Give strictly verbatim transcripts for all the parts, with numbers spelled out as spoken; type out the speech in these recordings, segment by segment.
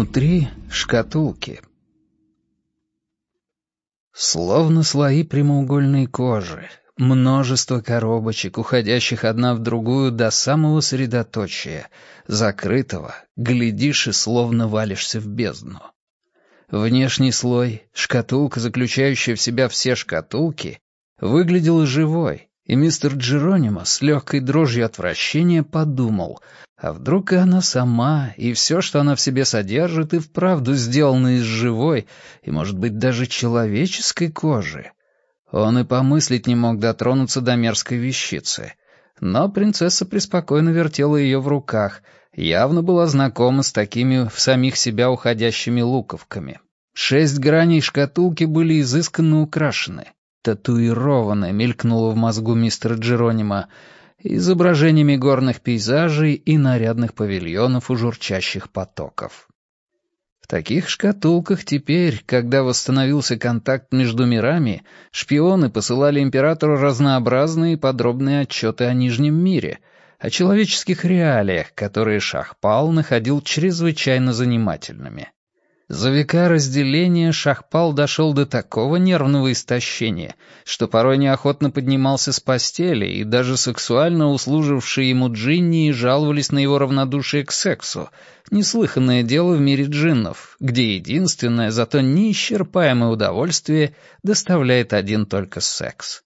Внутри шкатулки. Словно слои прямоугольной кожи, множество коробочек, уходящих одна в другую до самого средоточия, закрытого, глядишь и словно валишься в бездну. Внешний слой, шкатулка, заключающая в себя все шкатулки, выглядела живой, и мистер Джеронимо с легкой дрожью отвращения подумал, а вдруг и она сама, и все, что она в себе содержит, и вправду сделано из живой, и, может быть, даже человеческой кожи. Он и помыслить не мог дотронуться до мерзкой вещицы. Но принцесса преспокойно вертела ее в руках, явно была знакома с такими в самих себя уходящими луковками. Шесть граней шкатулки были изысканно украшены. Татуированное мелькнуло в мозгу мистера Джеронимо изображениями горных пейзажей и нарядных павильонов у журчащих потоков. В таких шкатулках теперь, когда восстановился контакт между мирами, шпионы посылали императору разнообразные и подробные отчеты о Нижнем мире, о человеческих реалиях, которые Шахпал находил чрезвычайно занимательными. За века разделения Шахпал дошел до такого нервного истощения, что порой неохотно поднимался с постели, и даже сексуально услужившие ему джинни жаловались на его равнодушие к сексу, неслыханное дело в мире джиннов, где единственное, зато неисчерпаемое удовольствие доставляет один только секс.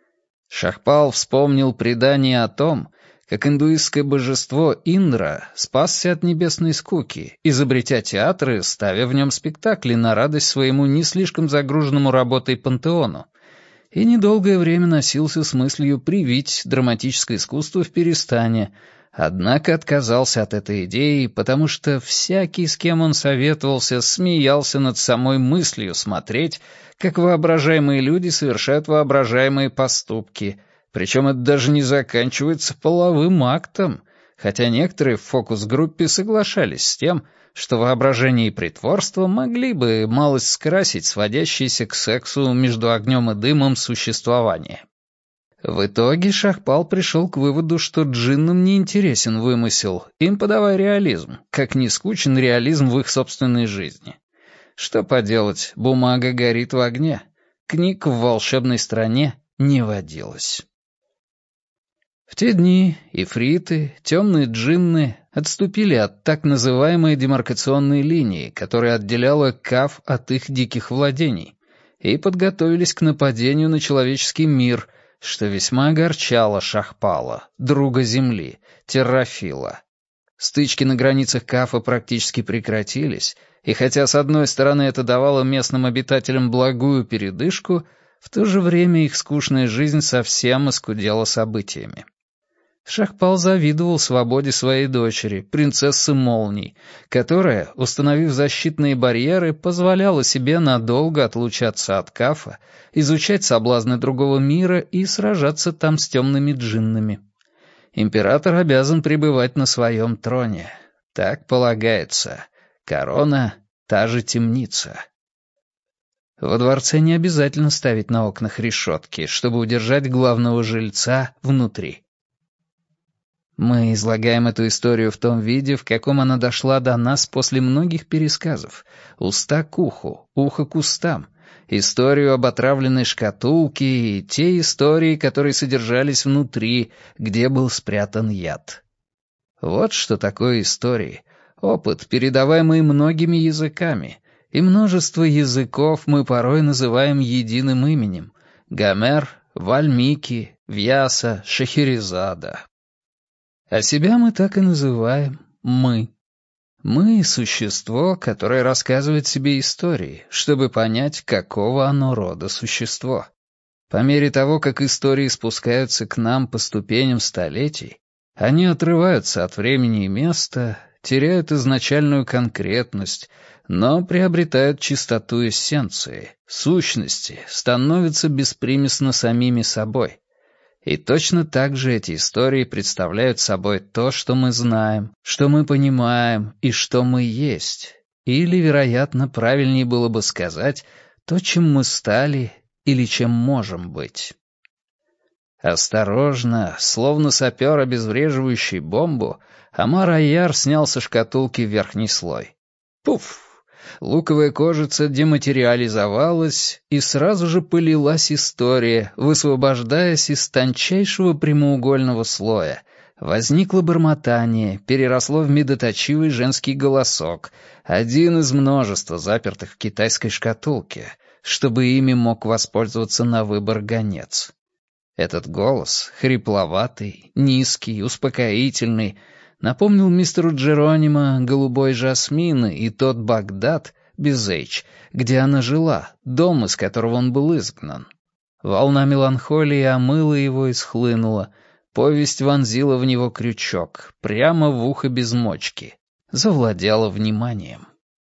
Шахпал вспомнил предание о том, как индуистское божество Индра спасся от небесной скуки, изобретя театр и ставя в нем спектакли на радость своему не слишком загруженному работой пантеону, и недолгое время носился с мыслью привить драматическое искусство в Перестане, однако отказался от этой идеи, потому что всякий, с кем он советовался, смеялся над самой мыслью смотреть, как воображаемые люди совершают воображаемые поступки. Причем это даже не заканчивается половым актом, хотя некоторые в фокус-группе соглашались с тем, что воображение и притворство могли бы малость скрасить сводящееся к сексу между огнем и дымом существование. В итоге Шахпал пришел к выводу, что джиннам не интересен вымысел, им подавай реализм, как не скучен реализм в их собственной жизни. Что поделать, бумага горит в огне, книг в волшебной стране не водилось. В те дни ифриты, темные джинны отступили от так называемой демаркационной линии, которая отделяла Каф от их диких владений, и подготовились к нападению на человеческий мир, что весьма огорчало Шахпала, друга земли, террафила. Стычки на границах Кафа практически прекратились, и хотя с одной стороны это давало местным обитателям благую передышку, в то же время их скучная жизнь совсем оскудела событиями. Шахпал завидовал свободе своей дочери, принцессы Молний, которая, установив защитные барьеры, позволяла себе надолго отлучаться от Кафа, изучать соблазны другого мира и сражаться там с темными джиннами. Император обязан пребывать на своем троне. Так полагается. Корона — та же темница. Во дворце не обязательно ставить на окнах решетки, чтобы удержать главного жильца внутри. Мы излагаем эту историю в том виде, в каком она дошла до нас после многих пересказов. Уста к уху, ухо к устам. Историю об отравленной шкатулке и те истории, которые содержались внутри, где был спрятан яд. Вот что такое истории. Опыт, передаваемый многими языками. И множество языков мы порой называем единым именем. Гомер, Вальмики, Вьяса, Шахерезада. А себя мы так и называем «мы». Мы — существо, которое рассказывает себе истории, чтобы понять, какого оно рода существо. По мере того, как истории спускаются к нам по ступеням столетий, они отрываются от времени и места, теряют изначальную конкретность, но приобретают чистоту эссенции, сущности, становятся беспримесно самими собой. И точно так же эти истории представляют собой то, что мы знаем, что мы понимаем и что мы есть. Или, вероятно, правильнее было бы сказать, то, чем мы стали или чем можем быть. Осторожно, словно сапер, обезвреживающий бомбу, Амар Айяр снял со шкатулки верхний слой. Пуф! Луковая кожица дематериализовалась, и сразу же полилась история, высвобождаясь из тончайшего прямоугольного слоя. Возникло бормотание, переросло в медоточивый женский голосок, один из множества запертых в китайской шкатулке, чтобы ими мог воспользоваться на выбор гонец. Этот голос, хрипловатый, низкий, успокоительный, напомнил мистеру Джеронимо голубой жасмин и тот Багдад, без H, где она жила, дом, из которого он был изгнан. Волна меланхолии омыла его и схлынула, повесть вонзила в него крючок, прямо в ухо без мочки, завладела вниманием.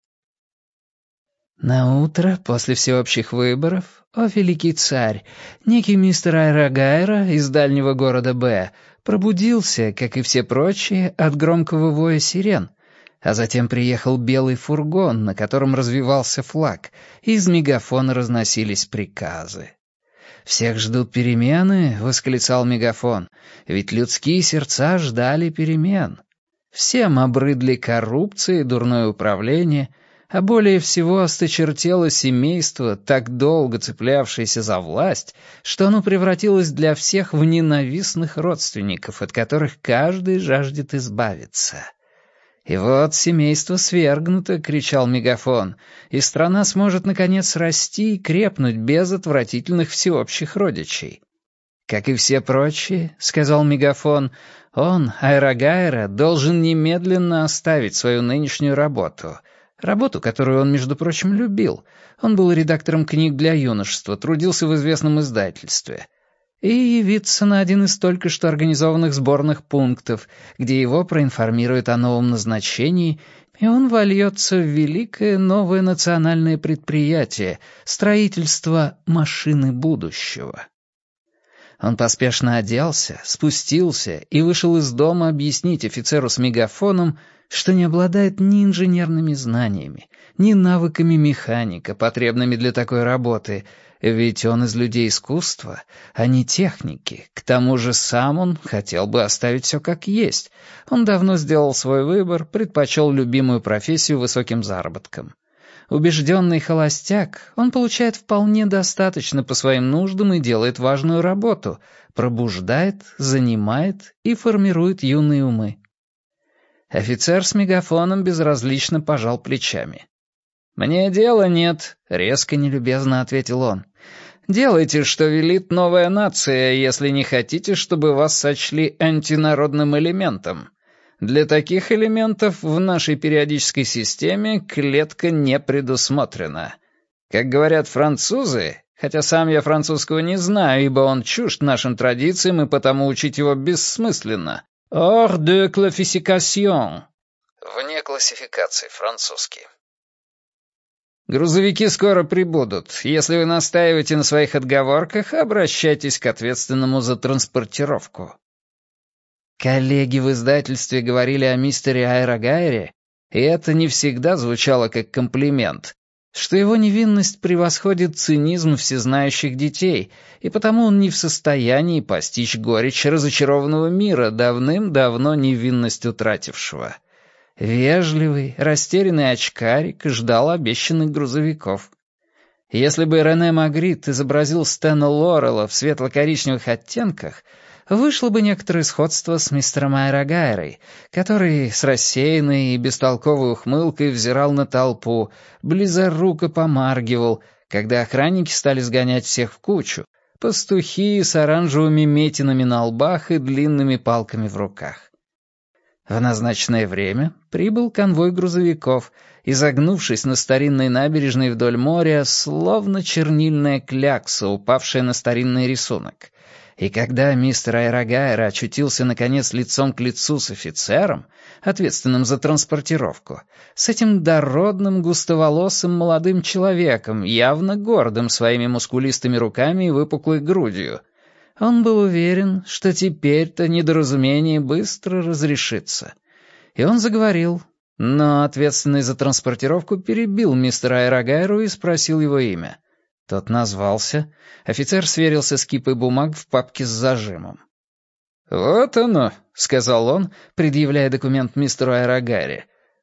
Наутро, после всеобщих выборов, о великий царь, некий мистер Айрагайра из дальнего города Б пробудился, как и все прочие, от громкого воя сирен, а затем приехал белый фургон, на котором развивался флаг, и из мегафона разносились приказы. «Всех ждут перемены», — восклицал мегафон, — «ведь людские сердца ждали перемен. Всем обрыдли коррупция и дурное управление, а более всего осточертело семейство, так долго цеплявшееся за власть, что оно превратилось для всех в ненавистных родственников, от которых каждый жаждет избавиться. И вот семейство свергнуто», — кричал мегафон, «и страна сможет, наконец, расти и крепнуть без отвратительных всеобщих родичей». «Как и все прочие», — сказал мегафон, — «он, Айрагайра, должен немедленно оставить свою нынешнюю работу». Работу, которую он, между прочим, любил. Он был редактором книг для юношества, трудился в известном издательстве. И явиться на один из только что организованных сборных пунктов, где его проинформируют о новом назначении, и он вольется в великое новое национальное предприятие — строительство машины будущего. Он поспешно оделся, спустился и вышел из дома объяснить офицеру с мегафоном, что не обладает ни инженерными знаниями, ни навыками механика, потребными для такой работы, ведь он из людей искусства, а не техники. К тому же сам он хотел бы оставить все как есть. Он давно сделал свой выбор, предпочел любимую профессию высоким заработкам. Убежденный холостяк, он получает вполне достаточно по своим нуждам и делает важную работу, пробуждает, занимает и формирует юные умы. Офицер с мегафоном безразлично пожал плечами. «Мне дела нет», — резко нелюбезно ответил он. «Делайте, что велит новая нация, если не хотите, чтобы вас сочли антинародным элементом. Для таких элементов в нашей периодической системе клетка не предусмотрена. Как говорят французы, хотя сам я французского не знаю, ибо он чужд нашим традициям и потому учить его бессмысленно. Hors de classification». Вне классификации, французский. Грузовики скоро прибудут. Если вы настаиваете на своих отговорках, обращайтесь к ответственному за транспортировку. Коллеги в издательстве говорили о мистере Айрагайре, и это не всегда звучало как комплимент, что его невинность превосходит цинизм всезнающих детей, и потому он не в состоянии постичь горечь разочарованного мира, давным-давно невинность утратившего. Вежливый, растерянный очкарик ждал обещанных грузовиков. Если бы Рене Магрит изобразил Стэна Лорелла в светло-коричневых оттенках, вышло бы некоторое сходство с мистером Айрагайрой, который с рассеянной и бестолковой ухмылкой взирал на толпу, близоруко помаргивал, когда охранники стали сгонять всех в кучу, пастухи с оранжевыми метинами на лбах и длинными палками в руках. В назначенное время прибыл конвой грузовиков, изогнувшись на старинной набережной вдоль моря, словно чернильная клякса, упавшая на старинный рисунок. И когда мистер Айрагайра очутился, наконец, лицом к лицу с офицером, ответственным за транспортировку, с этим дородным, густоволосым молодым человеком, явно гордым своими мускулистыми руками и выпуклой грудью, он был уверен, что теперь-то недоразумение быстро разрешится. И он заговорил, но ответственный за транспортировку перебил мистера Айрагайру и спросил его имя. Тот назвался. Офицер сверился с кипой бумаг в папке с зажимом. «Вот оно», — сказал он, предъявляя документ мистеру Айрагайре.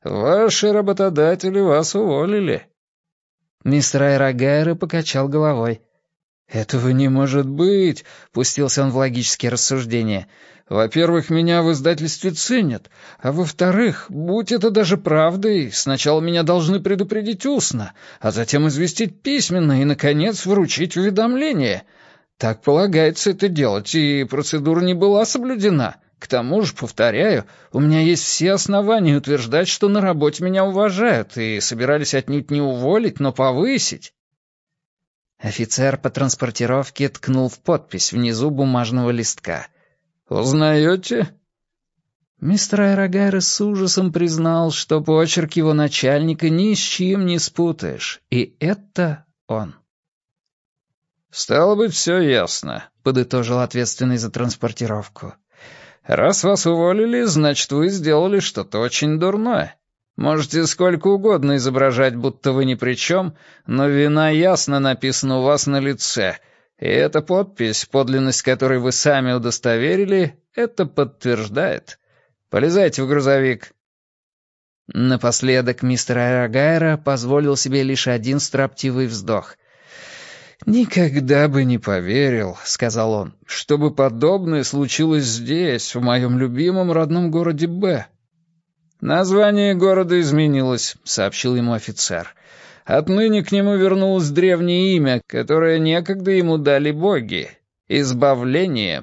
Ваши работодатели вас уволили». Мистер Айрагайра покачал головой. «Этого не может быть», — пустился он в логические рассуждения. «Во-первых, меня в издательстве ценят, а во-вторых, будь это даже правдой, сначала меня должны предупредить устно, а затем известить письменно и, наконец, вручить уведомление. Так полагается это делать, и процедура не была соблюдена. К тому же, повторяю, у меня есть все основания утверждать, что на работе меня уважают и собирались отнюдь не уволить, но повысить». Офицер по транспортировке ткнул в подпись внизу бумажного листка. «Узнаете?» Мистер Айрагайра с ужасом признал, что почерк его начальника ни с чем не спутаешь, и это он. «Стало быть, все ясно», — подытожил ответственный за транспортировку. «Раз вас уволили, значит, вы сделали что-то очень дурное. Можете сколько угодно изображать, будто вы ни при чем, но вина ясно написана у вас на лице, и эта подпись, подлинность которой вы сами удостоверили, это подтверждает. Полезайте в грузовик». Напоследок мистер Айрагайра позволил себе лишь один строптивый вздох. «Никогда бы не поверил», — сказал он, — «чтобы подобное случилось здесь, в моем любимом родном городе Б». «Название города изменилось», — сообщил ему офицер. «Отныне к нему вернулось древнее имя, которое некогда ему дали боги — Избавление».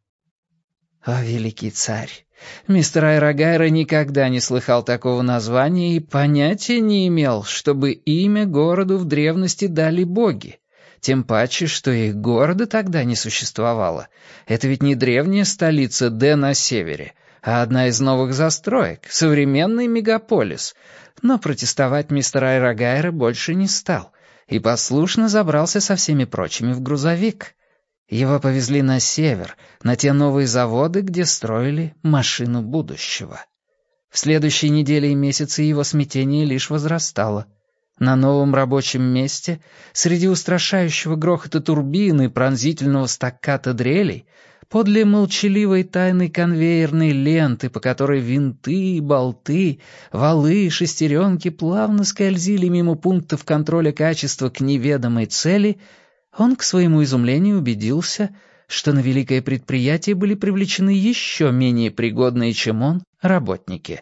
О, великий царь! Мистер Айрагайра никогда не слыхал такого названия и понятия не имел, чтобы имя городу в древности дали боги. Тем паче, что и города тогда не существовало. Это ведь не древняя столица Д на севере, а одна из новых застроек, современный мегаполис. Но протестовать мистер Айрагайра больше не стал и послушно забрался со всеми прочими в грузовик. Его повезли на север, на те новые заводы, где строили машину будущего. В следующие недели и месяцы его смятение лишь возрастало. На новом рабочем месте, среди устрашающего грохота турбины и пронзительного стакката дрелей, подле молчаливой тайной конвейерной ленты, по которой винты, болты, валы и шестеренки плавно скользили мимо пунктов контроля качества к неведомой цели, он, к своему изумлению, убедился, что на великое предприятие были привлечены еще менее пригодные, чем он, работники.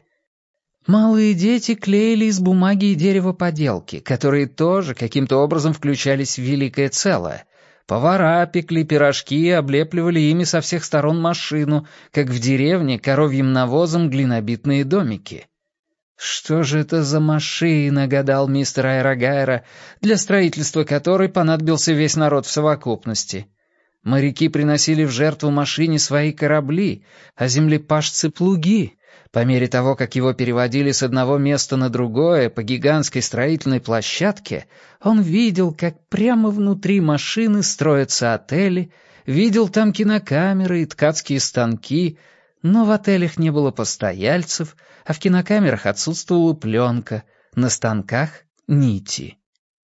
Малые дети клеили из бумаги и дерева поделки, которые тоже каким-то образом включались в великое целое. Повара пекли пирожки и облепливали ими со всех сторон машину, как в деревне коровьим навозом глинобитные домики. «Что же это за машина?» — гадал мистер Айрагайра, для строительства которой понадобился весь народ в совокупности. Моряки приносили в жертву машине свои корабли, а землепашцы — плуги. По мере того, как его переводили с одного места на другое по гигантской строительной площадке, он видел, как прямо внутри машины строятся отели, видел там кинокамеры и ткацкие станки, но в отелях не было постояльцев, а в кинокамерах отсутствовала пленка, на станках — нити.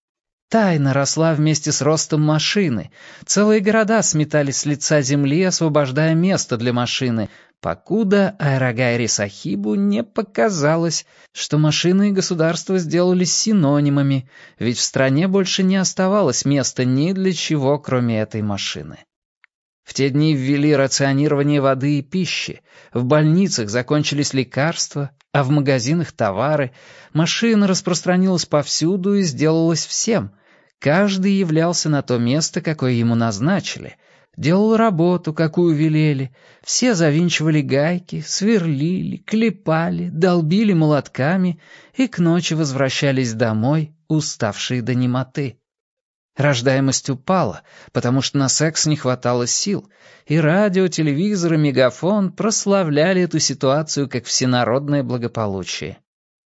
Тайна росла вместе с ростом машины. Целые города сметались с лица земли, освобождая место для машины, покуда Айрагайре Сахибу не показалось, что машины и государство сделались синонимами, ведь в стране больше не оставалось места ни для чего, кроме этой машины. В те дни ввели рационирование воды и пищи, в больницах закончились лекарства, а в магазинах товары, машина распространилась повсюду и сделалась всем. Каждый являлся на то место, какое ему назначили, делал работу, какую велели, все завинчивали гайки, сверлили, клепали, долбили молотками и к ночи возвращались домой, уставшие до немоты. Рождаемость упала, потому что на секс не хватало сил, и радио, телевизор и мегафон прославляли эту ситуацию как всенародное благополучие.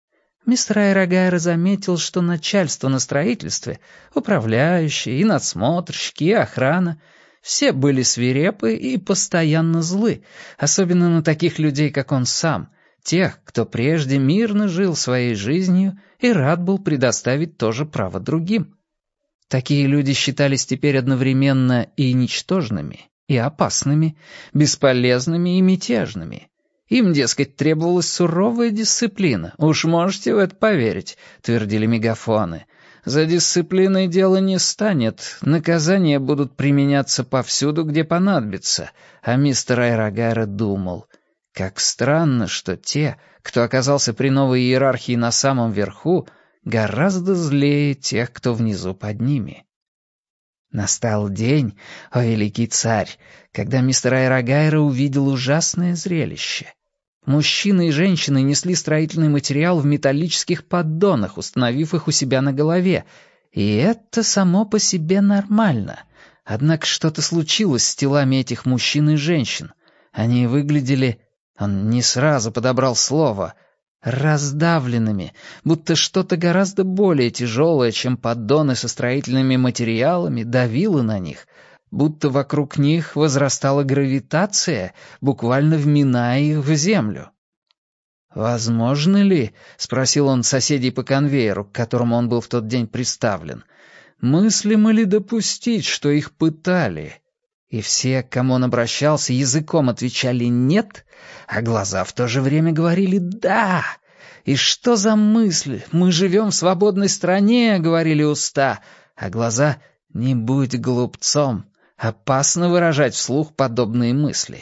Мистер Айрагайра заметил, что начальство на строительстве, управляющие и надсмотрщики, и охрана — все были свирепы и постоянно злы, особенно на таких людей, как он сам, тех, кто прежде мирно жил своей жизнью и рад был предоставить то же право другим. Такие люди считались теперь одновременно и ничтожными, и опасными, бесполезными и мятежными. Им, дескать, требовалась суровая дисциплина. Уж можете в это поверить, твердили мегафоны. За дисциплиной дело не станет, наказания будут применяться повсюду, где понадобится. А мистер Айрогайра думал, как странно, что те, кто оказался при новой иерархии на самом верху, гораздо злее тех, кто внизу под ними. Настал день, о великий царь, когда мистер Айрогайра увидел ужасное зрелище. Мужчины и женщины несли строительный материал в металлических поддонах, установив их у себя на голове. И это само по себе нормально. Однако что-то случилось с телами этих мужчин и женщин. Они выглядели... Он не сразу подобрал слово. Раздавленными, будто что-то гораздо более тяжелое, чем поддоны со строительными материалами, давило на них, будто вокруг них возрастала гравитация, буквально вминая их в землю. «Возможно ли, — спросил он соседей по конвейеру, к которому он был в тот день приставлен, — мыслимо ли допустить, что их пытали?» И все, к кому он обращался, языком отвечали «нет», а глаза в то же время говорили «да». «И что за мысль? Мы живем в свободной стране», — говорили уста, а глаза «не будь глупцом». Опасно выражать вслух подобные мысли.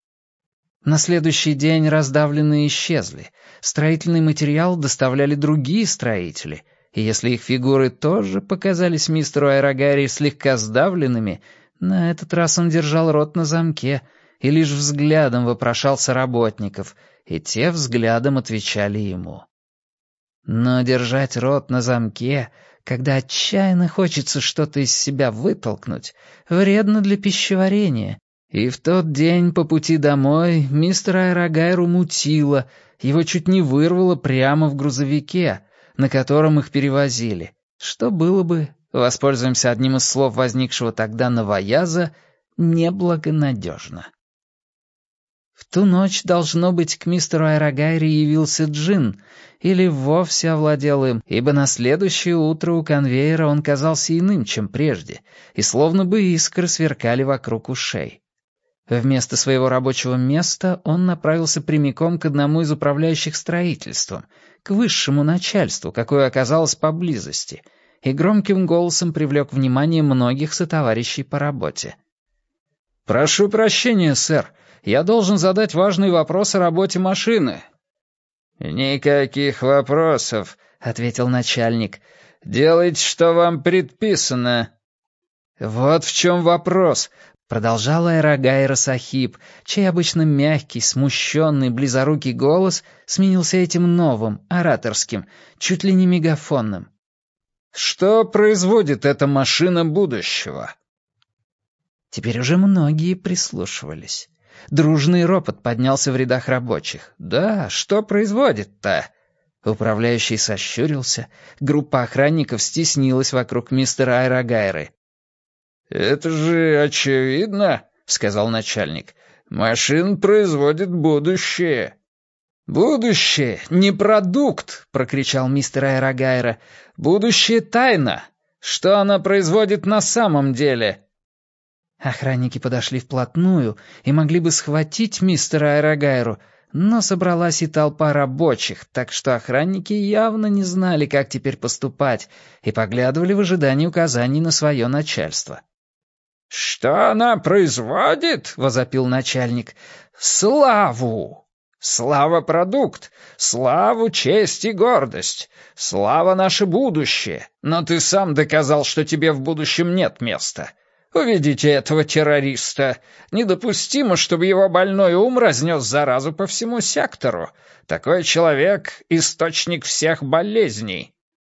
На следующий день раздавленные исчезли. Строительный материал доставляли другие строители, и если их фигуры тоже показались мистеру Айрогайре слегка сдавленными, на этот раз он держал рот на замке и лишь взглядом вопрошал соработников, и те взглядом отвечали ему. Но держать рот на замке, когда отчаянно хочется что-то из себя вытолкнуть, вредно для пищеварения. И в тот день по пути домой мистера Айрогайру мутило, его чуть не вырвало прямо в грузовике, на котором их перевозили, что было бы, воспользуемся одним из слов возникшего тогда новояза, неблагонадежно. В ту ночь, должно быть, к мистеру Айрогайре явился джинн, или вовсе овладел им, ибо на следующее утро у конвейера он казался иным, чем прежде, и словно бы искры сверкали вокруг ушей. Вместо своего рабочего места он направился прямиком к одному из управляющих строительством, к высшему начальству, какое оказалось поблизости, и громким голосом привлек внимание многих сотоварищей по работе. «Прошу прощения, сэр, я должен задать важный вопрос о работе машины». «Никаких вопросов», — ответил начальник. «Делайте, что вам предписано». «Вот в чем вопрос», — продолжал Айрогайра Сахиб, чей обычно мягкий, смущенный, близорукий голос сменился этим новым, ораторским, чуть ли не мегафонным. «Что производит эта машина будущего?» Теперь уже многие прислушивались. Дружный ропот поднялся в рядах рабочих. «Да, что производит-то?» Управляющий сощурился. Группа охранников стеснилась вокруг мистера Айрогайры. «Это же очевидно», — сказал начальник. «Машин производит будущее». «Будущее не продукт», — прокричал мистер Айрогайра. «Будущее тайна. Что она производит на самом деле?» Охранники подошли вплотную и могли бы схватить мистера Айрогайру, но собралась и толпа рабочих, так что охранники явно не знали, как теперь поступать, и поглядывали в ожидании указаний на свое начальство. «Что она производит?» — возопил начальник. «Славу! Слава — продукт! Славу, честь и гордость! Слава — наше будущее! Но ты сам доказал, что тебе в будущем нет места!» Уведите этого террориста. Недопустимо, чтобы его больной ум разнес заразу по всему сектору. Такой человек — источник всех болезней».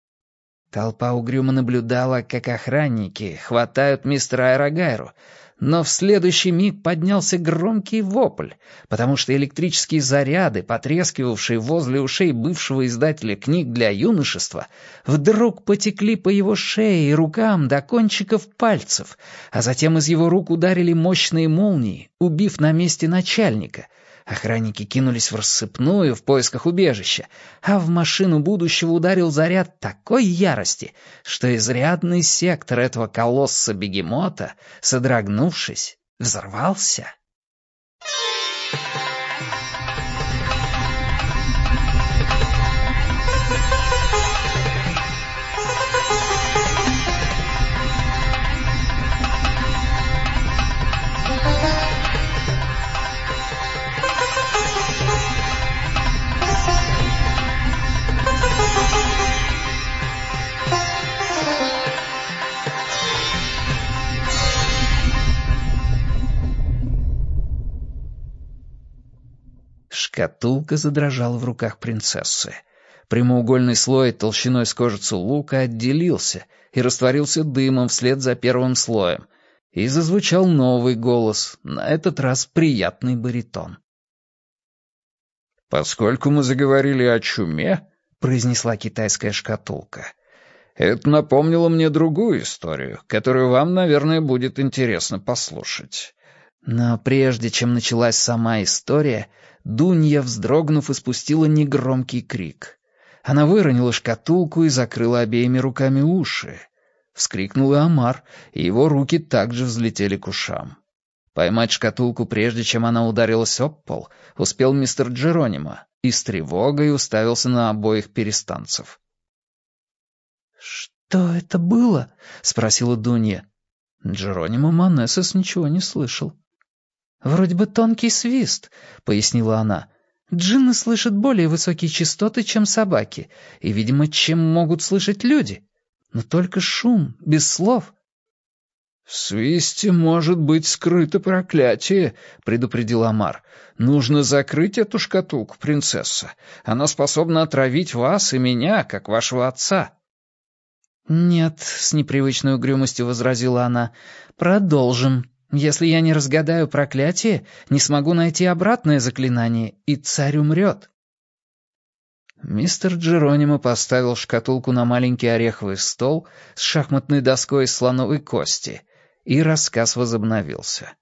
Толпа угрюмо наблюдала, как охранники хватают мистера Айрогайру, но в следующий миг поднялся громкий вопль, потому что электрические заряды, потрескивавшие возле ушей бывшего издателя книг для юношества, вдруг потекли по его шее и рукам до кончиков пальцев, а затем из его рук ударили мощные молнии, убив на месте начальника. Охранники кинулись в рассыпную в поисках убежища, а в машину будущего ударил заряд такой ярости, что изрядный сектор этого колосса-бегемота, содрогнувшись, взорвался. Шкатулка задрожала в руках принцессы. Прямоугольный слой толщиной с кожицу лука отделился и растворился дымом вслед за первым слоем. И зазвучал новый голос, на этот раз приятный баритон. «Поскольку мы заговорили о чуме», — произнесла китайская шкатулка, — «это напомнило мне другую историю, которую вам, наверное, будет интересно послушать». Но прежде чем началась сама история, Дунья, вздрогнув, испустила негромкий крик. Она выронила шкатулку и закрыла обеими руками уши. Вскрикнул и Омар, и его руки также взлетели к ушам. Поймать шкатулку, прежде чем она ударилась об пол, успел мистер Джеронимо и с тревогой уставился на обоих перестанцев. «Что это было?» — спросила Дунья. Джеронимо Манесос ничего не слышал. «Вроде бы тонкий свист», — пояснила она. «Джинны слышат более высокие частоты, чем собаки, и, видимо, чем могут слышать люди. Но только шум, без слов». «В свисте может быть скрыто проклятие», — предупредил Омар. «Нужно закрыть эту шкатулку, принцесса. Она способна отравить вас и меня, как вашего отца». «Нет», — с непривычной угрюмостью возразила она, — «продолжим. Если я не разгадаю проклятие, не смогу найти обратное заклинание, и царь умрет». Мистер Джеронимо поставил шкатулку на маленький ореховый стол с шахматной доской из слоновой кости, и рассказ возобновился.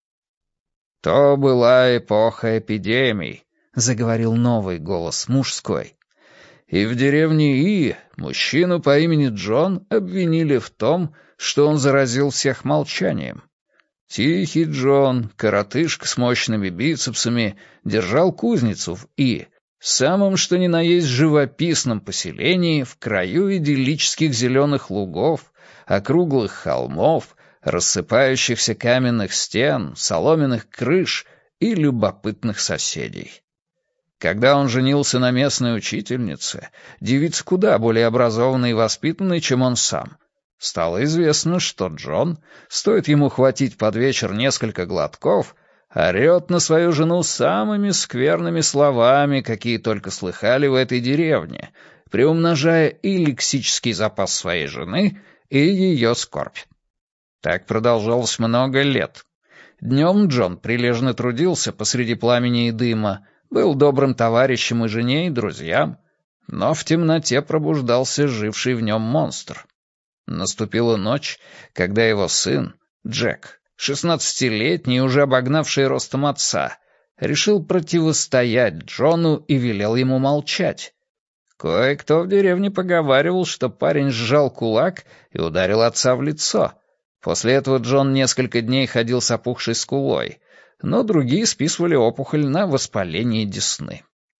«То была эпоха эпидемий», — заговорил новый голос, мужской. «И в деревне И мужчину по имени Джон обвинили в том, что он заразил всех молчанием. Тихий Джон, коротышка с мощными бицепсами, держал кузницу в И, самом что ни на есть живописном поселении в краю идиллических зеленых лугов, округлых холмов, рассыпающихся каменных стен, соломенных крыш и любопытных соседей. Когда он женился на местной учительнице, девице куда более образованной и воспитанной, чем он сам, стало известно, что Джон, стоит ему хватить под вечер несколько глотков, орет на свою жену самыми скверными словами, какие только слыхали в этой деревне, приумножая и лексический запас своей жены, и ее скорбь. Так продолжалось много лет. Днем Джон прилежно трудился посреди пламени и дыма, был добрым товарищем и жене, и друзьям, но в темноте пробуждался живший в нем монстр. Наступила ночь, когда его сын, Джек, шестнадцатилетний, уже обогнавший ростом отца, решил противостоять Джону и велел ему молчать. Кое-кто в деревне поговаривал, что парень сжал кулак и ударил отца в лицо. После этого Джон несколько дней ходил с опухшей скулой, но другие списывали опухоль на воспаление десны.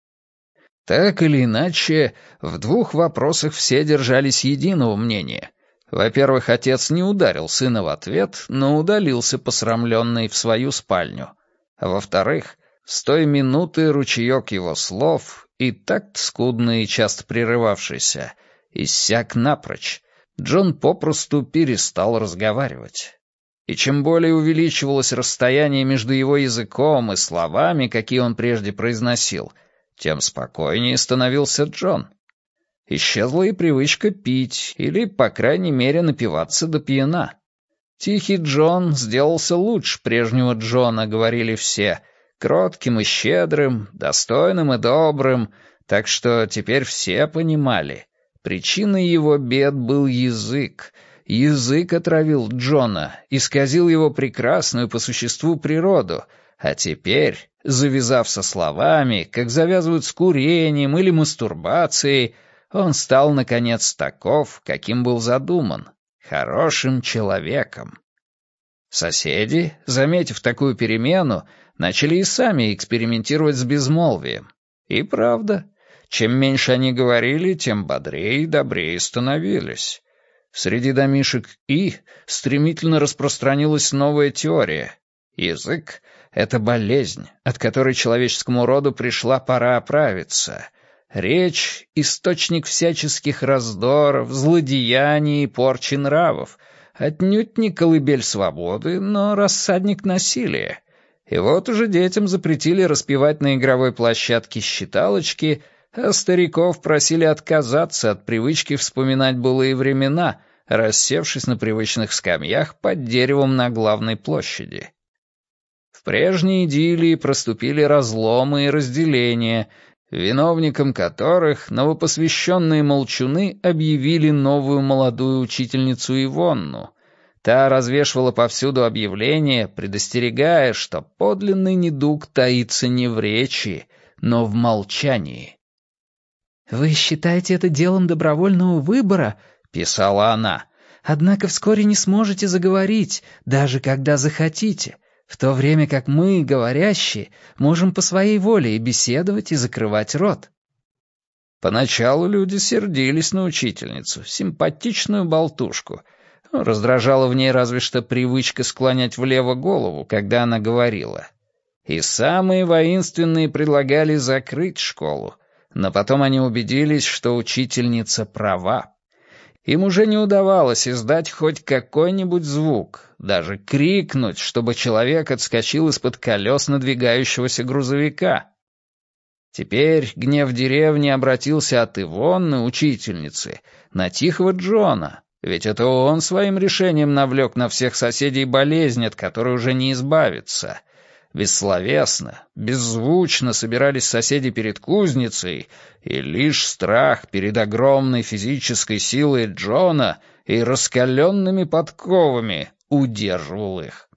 Так или иначе, в двух вопросах все держались единого мнения. Во-первых, отец не ударил сына в ответ, но удалился посрамленный в свою спальню. А во-вторых, с той минуты ручеек его слов, и так скудный и часто прерывавшийся, иссяк напрочь. Джон попросту перестал разговаривать. И чем более увеличивалось расстояние между его языком и словами, какие он прежде произносил, тем спокойнее становился Джон. Исчезла и привычка пить, или, по крайней мере, напиваться до пьяна. Тихий Джон сделался лучше прежнего Джона, говорили все, кротким и щедрым, достойным и добрым, так что теперь все понимали. Причиной его бед был язык. Язык отравил Джона, исказил его прекрасную по существу природу, а теперь, завязав со словами, как завязывают с курением или мастурбацией, он стал, наконец, таков, каким был задуман, хорошим человеком. Соседи, заметив такую перемену, начали и сами экспериментировать с безмолвием. И правда, чем меньше они говорили, тем бодрее и добрее становились. Среди домишек И стремительно распространилась новая теория. Язык — это болезнь, от которой человеческому роду пришла пора оправиться. Речь — источник всяческих раздоров, злодеяний и порчи нравов. Отнюдь не колыбель свободы, но рассадник насилия. И вот уже детям запретили распевать на игровой площадке считалочки, а стариков просили отказаться от привычки вспоминать былые времена, рассевшись на привычных скамьях под деревом на главной площади. В прежней идиллии проступили разломы и разделения, виновником которых новопосвященные молчуны объявили новую молодую учительницу Ивонну. Та развешивала повсюду объявления, предостерегая, что подлинный недуг таится не в речи, но в молчании. «Вы считаете это делом добровольного выбора?» — писала она. «Однако вскоре не сможете заговорить, даже когда захотите, в то время как мы, говорящие, можем по своей воле и беседовать, и закрывать рот». Поначалу люди сердились на учительницу, симпатичную болтушку. Раздражала в ней разве что привычка склонять влево голову, когда она говорила. И самые воинственные предлагали закрыть школу, но потом они убедились, что учительница права. Им уже не удавалось издать хоть какой-нибудь звук, даже крикнуть, чтобы человек отскочил из-под колес надвигающегося грузовика. Теперь гнев деревни обратился от Ивонны, учительницы, на Тихого Джона, ведь это он своим решением навлек на всех соседей болезнь, от которой уже не избавиться. Бессловесно, беззвучно собирались соседи перед кузницей, и лишь страх перед огромной физической силой Джона и раскаленными подковами удерживал их.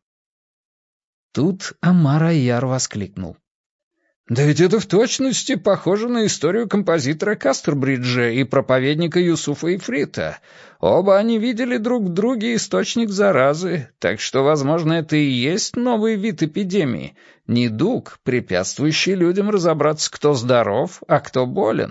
Тут Омар Айяр воскликнул. «Да ведь это в точности похоже на историю композитора Кастербриджа и проповедника Юсуфа Ифрита. Оба они видели друг в друге источник заразы, так что, возможно, это и есть новый вид эпидемии, недуг, препятствующий людям разобраться, кто здоров, а кто болен».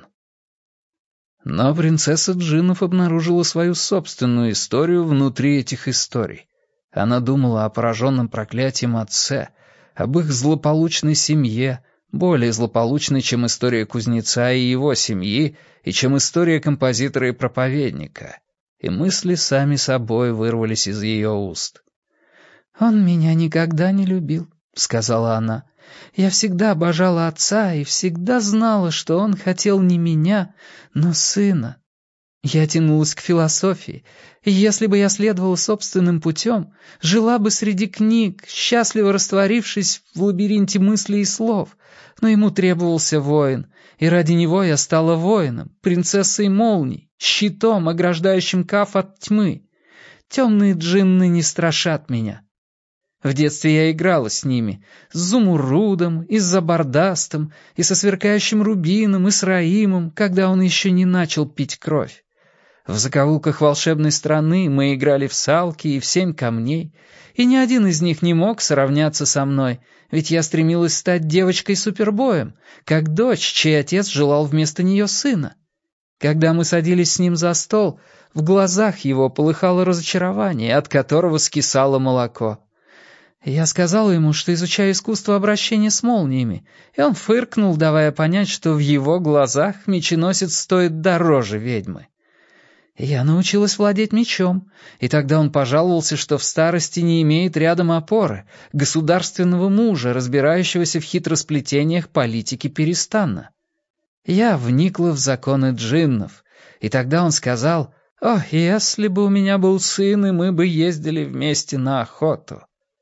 Но принцесса Джиннов обнаружила свою собственную историю внутри этих историй. Она думала о пораженном проклятием отце, об их злополучной семье, более злополучной, чем история кузнеца и его семьи, и чем история композитора и проповедника. И мысли сами собой вырвались из ее уст. «Он меня никогда не любил», — сказала она. «Я всегда обожала отца и всегда знала, что он хотел не меня, но сына. Я тянулась к философии, и если бы я следовала собственным путем, жила бы среди книг, счастливо растворившись в лабиринте мыслей и слов, но ему требовался воин, и ради него я стала воином, принцессой молний, щитом, ограждающим Каф от тьмы. Темные джинны не страшат меня. В детстве я играла с ними, с Зумурудом, и с Забардастом, и со сверкающим Рубином, и с Раимом, когда он еще не начал пить кровь. В закоулках волшебной страны мы играли в салки и в семь камней, и ни один из них не мог сравняться со мной, ведь я стремилась стать девочкой-супербоем, как дочь, чей отец желал вместо нее сына. Когда мы садились с ним за стол, в глазах его полыхало разочарование, от которого скисало молоко. Я сказала ему, что изучаю искусство обращения с молниями, и он фыркнул, давая понять, что в его глазах меченосец стоит дороже ведьмы. Я научилась владеть мечом, и тогда он пожаловался, что в старости не имеет рядом опоры, государственного мужа, разбирающегося в хитросплетениях политики Перестанна. Я вникла в законы джиннов, и тогда он сказал: «О, если бы у меня был сын, и мы бы ездили вместе на охоту».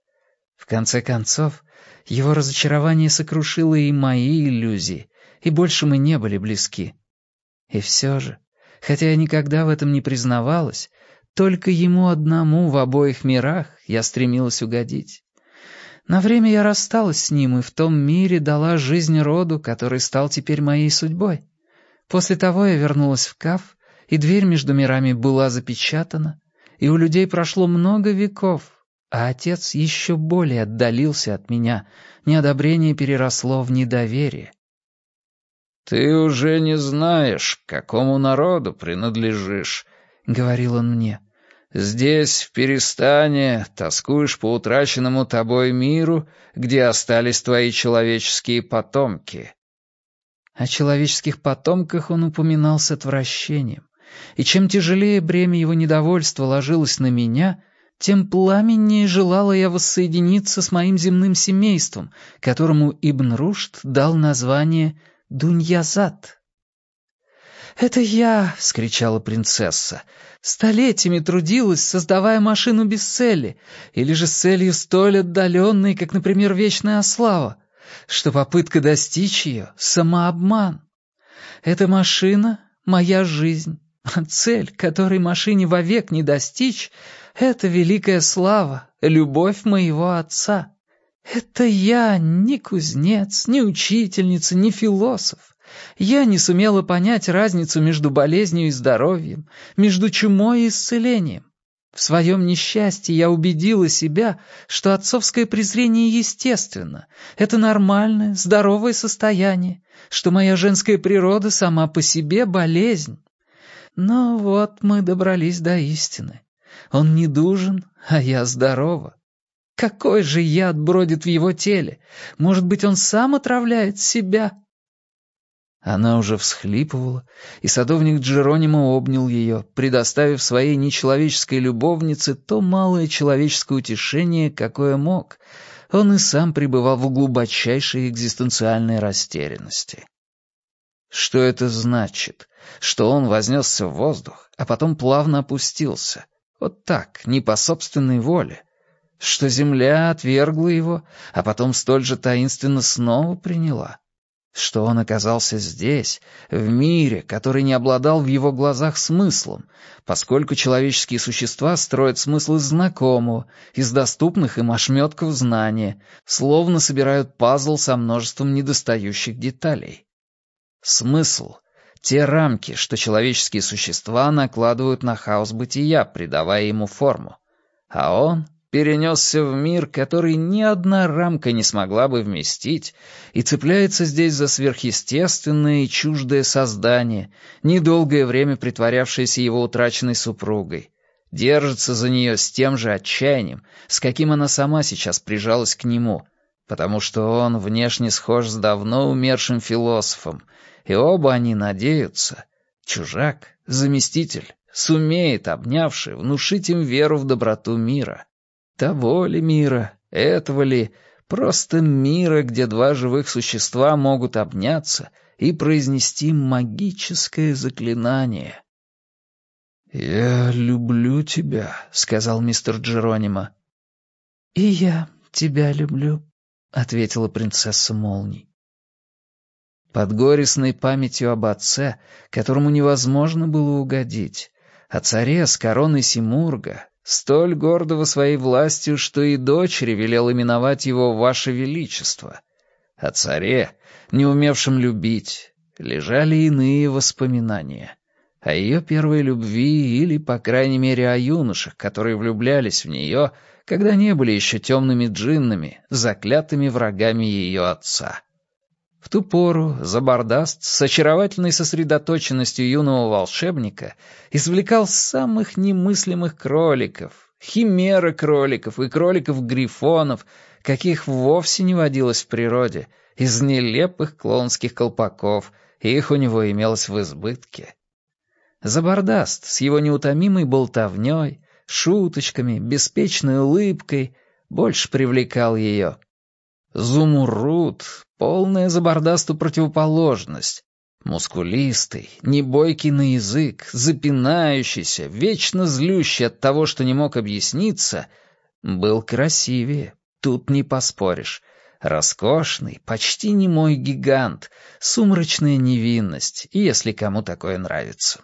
В конце концов, его разочарование сокрушило и мои иллюзии, и больше мы не были близки. И все же, хотя я никогда в этом не признавалась, только ему одному в обоих мирах я стремилась угодить. На время я рассталась с ним и в том мире дала жизнь роду, который стал теперь моей судьбой. После того я вернулась в Каф, и дверь между мирами была запечатана, и у людей прошло много веков, а отец еще более отдалился от меня, неодобрение переросло в недоверие. «Ты уже не знаешь, к какому народу принадлежишь», — говорил он мне. «Здесь, в Перестане, тоскуешь по утраченному тобой миру, где остались твои человеческие потомки». О человеческих потомках он упоминал с отвращением, и чем тяжелее бремя его недовольства ложилось на меня, тем пламеннее желала я воссоединиться с моим земным семейством, которому Ибн Рушд дал название Дуньязад. «Это я!» — вскричала принцесса. «Столетиями трудилась, создавая машину без цели, или же с целью столь отдаленной, как, например, вечная слава, что попытка достичь ее — самообман. Эта машина — моя жизнь, а цель, которой машине вовек не достичь — это великая слава, любовь моего отца. Это я, ни кузнец, ни учительница, ни философ. Я не сумела понять разницу между болезнью и здоровьем, между чумой и исцелением. В своем несчастье я убедила себя, что отцовское презрение естественно, это нормальное, здоровое состояние, что моя женская природа сама по себе болезнь. Но вот мы добрались до истины. Он недужен, а я здорова. Какой же яд бродит в его теле? Может быть, он сам отравляет себя?» Она уже всхлипывала, и садовник Джеронимо обнял ее, предоставив своей нечеловеческой любовнице то малое человеческое утешение, какое мог. Он и сам пребывал в глубочайшей экзистенциальной растерянности. Что это значит? Что он вознесся в воздух, а потом плавно опустился? Вот так, не по собственной воле. Что земля отвергла его, а потом столь же таинственно снова приняла? Что он оказался здесь, в мире, который не обладал в его глазах смыслом, поскольку человеческие существа строят смысл из знакомого, из доступных им ошметков знания, словно собирают пазл со множеством недостающих деталей. Смысл — те рамки, что человеческие существа накладывают на хаос бытия, придавая ему форму. А он перенесся в мир, который ни одна рамка не смогла бы вместить, и цепляется здесь за сверхъестественное и чуждое создание, недолгое время притворявшееся его утраченной супругой, держится за нее с тем же отчаянием, с каким она сама сейчас прижалась к нему, потому что он внешне схож с давно умершим философом, и оба они надеются, чужак, заместитель, сумеет, обнявший, внушить им веру в доброту мира. Того ли мира, этого ли, просто мира, где два живых существа могут обняться и произнести магическое заклинание. «Я люблю тебя», — сказал мистер Джеронимо. «И я тебя люблю», — ответила принцесса Молний. Под горестной памятью об отце, которому невозможно было угодить, о царе с короной Симурга, столь гордого своей властью, что и дочери велел именовать его «Ваше Величество», о царе, не умевшем любить, лежали иные воспоминания. О ее первой любви или, по крайней мере, о юношах, которые влюблялись в нее, когда не были еще темными джиннами, заклятыми врагами ее отца. В ту пору Забардаст с очаровательной сосредоточенностью юного волшебника извлекал самых немыслимых кроликов, химеры-кроликов и кроликов-грифонов, каких вовсе не водилось в природе, из нелепых клоунских колпаков, и их у него имелось в избытке. Забардаст с его неутомимой болтовней, шуточками, беспечной улыбкой больше привлекал ее. Зумуррут — полная Забардасту противоположность. Мускулистый, небойкий на язык, запинающийся, вечно злющий от того, что не мог объясниться, был красивее, тут не поспоришь. Роскошный, почти немой гигант, сумрачная невинность, если кому такое нравится.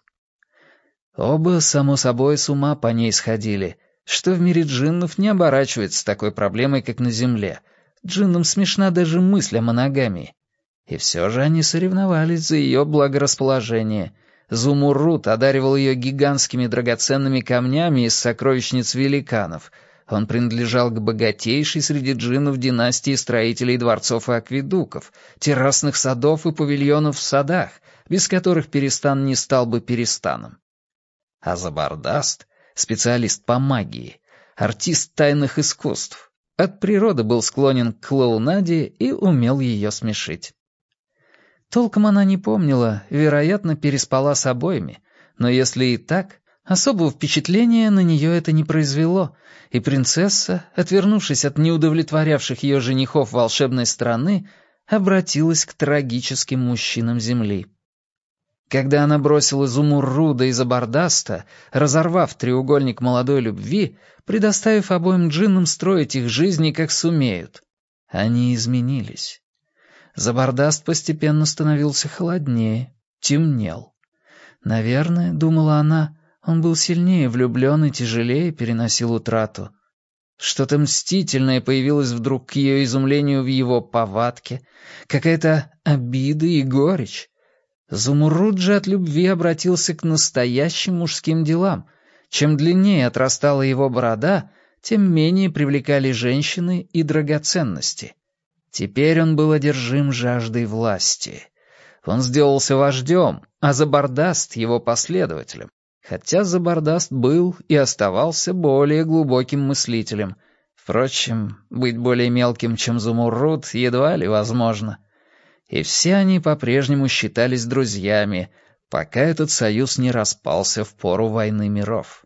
Оба, само собой, с ума по ней сходили, что в мире джиннов не оборачивается такой проблемой, как на земле. Джиннам смешна даже мысль о моногамии. И все же они соревновались за ее благорасположение. Зумуррут одаривал ее гигантскими драгоценными камнями из сокровищниц великанов. Он принадлежал к богатейшей среди джиннов династии строителей дворцов и акведуков, террасных садов и павильонов в садах, без которых Перестан не стал бы Перестаном. А Забардаст, специалист по магии, артист тайных искусств, от природы был склонен к клоунаде и умел ее смешить. Толком она не помнила, вероятно, переспала с обоими, но если и так, Особого впечатления на нее это не произвело, и принцесса, отвернувшись от неудовлетворявших ее женихов волшебной страны, обратилась к трагическим мужчинам земли. Когда она бросила Изумруда и Забардаста, разорвав треугольник молодой любви, предоставив обоим джиннам строить их жизни, как сумеют, они изменились. Забардаст постепенно становился холоднее, темнел. Наверное, думала она, он был сильнее влюблен и тяжелее переносил утрату. Что-то мстительное появилось вдруг к ее изумлению в его повадке, какая-то обида и горечь. Изумруд же от любви обратился к настоящим мужским делам. Чем длиннее отрастала его борода, тем менее привлекали женщины и драгоценности. Теперь он был одержим жаждой власти. Он сделался вождем, а Забардаст — его последователем. Хотя Забардаст был и оставался более глубоким мыслителем. Впрочем, быть более мелким, чем Изумруд, едва ли возможно. И все они по-прежнему считались друзьями, пока этот союз не распался в пору войны миров.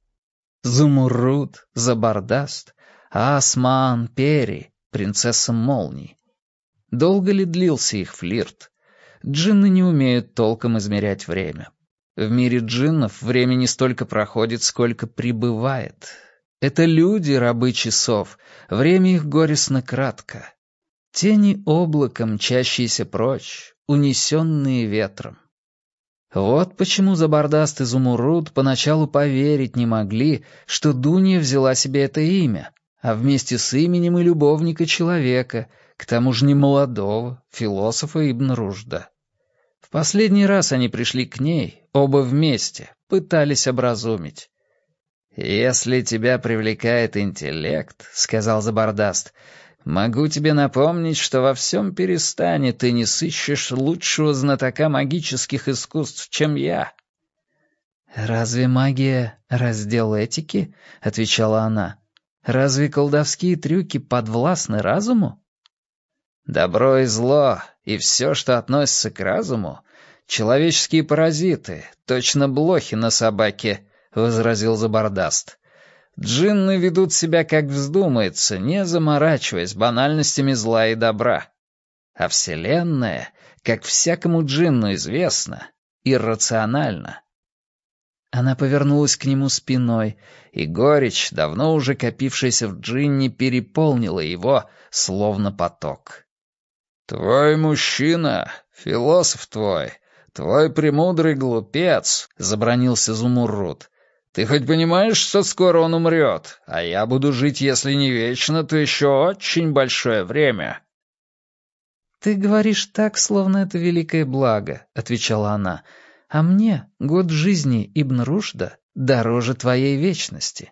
Изумруд, Забардаст, Асман, Пери, принцесса молний. Долго ли длился их флирт? Джинны не умеют толком измерять время. В мире джиннов время не столько проходит, сколько прибывает. Это люди, рабы часов, время их горестно кратко. Тени облаком, мчащиеся прочь, унесенные ветром. Вот почему Забардаст и Изумруд поначалу поверить не могли, что Дунья взяла себе это имя, а вместе с именем и любовника человека, к тому же не молодого, философа Ибн Рушда. В последний раз они пришли к ней, оба вместе, пытались образумить. «Если тебя привлекает интеллект, — сказал Забардаст, — могу тебе напомнить, что во всем Перестане ты не сыщешь лучшего знатока магических искусств, чем я». «Разве магия — раздел этики?» — отвечала она. «Разве колдовские трюки подвластны разуму?» «Добро и зло, и все, что относится к разуму, человеческие паразиты, точно блохи на собаке», — возразил Забардаст. «Джинны ведут себя, как вздумается, не заморачиваясь банальностями зла и добра. А Вселенная, как всякому джинну известно, иррациональна». Она повернулась к нему спиной, и горечь, давно уже копившаяся в джинне, переполнила его, словно поток. «Твой мужчина, философ твой, твой премудрый глупец», — забранился Изумруд. «Ты хоть понимаешь, что скоро он умрет, а я буду жить, если не вечно, то еще очень большое время». «Ты говоришь так, словно это великое благо», — отвечала она, «а мне год жизни Ибн Рушда дороже твоей вечности».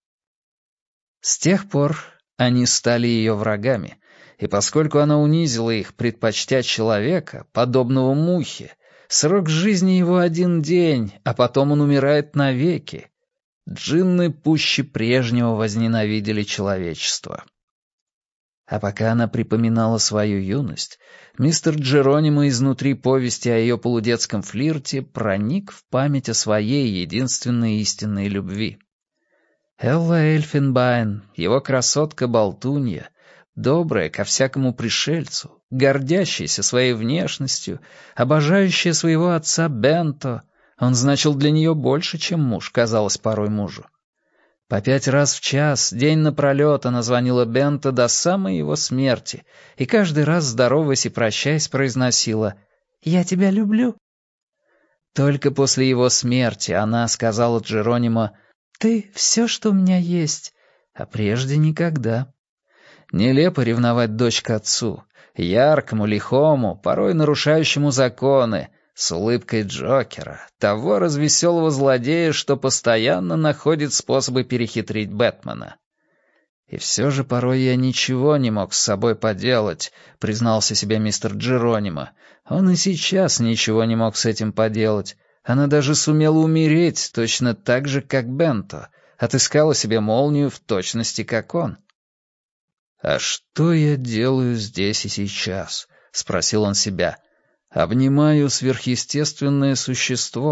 С тех пор они стали ее врагами, и поскольку она унизила их, предпочтя человека, подобного мухе, срок жизни его один день, а потом он умирает навеки, джинны пуще прежнего возненавидели человечество. А пока она припоминала свою юность, мистер Джеронимо изнутри повести о ее полудетском флирте проник в память о своей единственной истинной любви. Элла Эльфенбайн, его красотка-болтунья, добрая ко всякому пришельцу, гордящаяся своей внешностью, обожающая своего отца Бенто, он значил для нее больше, чем муж, казалось порой мужу. По пять раз в час, день напролет, она звонила Бенто до самой его смерти, и каждый раз, здороваясь и прощаясь, произносила «Я тебя люблю». Только после его смерти она сказала Джеронимо «Ты все, что у меня есть», а прежде никогда. Нелепо ревновать дочь к отцу, яркому, лихому, порой нарушающему законы, с улыбкой Джокера, того развеселого злодея, что постоянно находит способы перехитрить Бэтмена. «И все же порой я ничего не мог с собой поделать», — признался себе мистер Джеронимо. Он и сейчас ничего не мог с этим поделать. Она даже сумела умереть точно так же, как Бенто, отыскала себе молнию в точности, как он. «А что я делаю здесь и сейчас?» — спросил он себя. «Обнимаю сверхъестественное существо,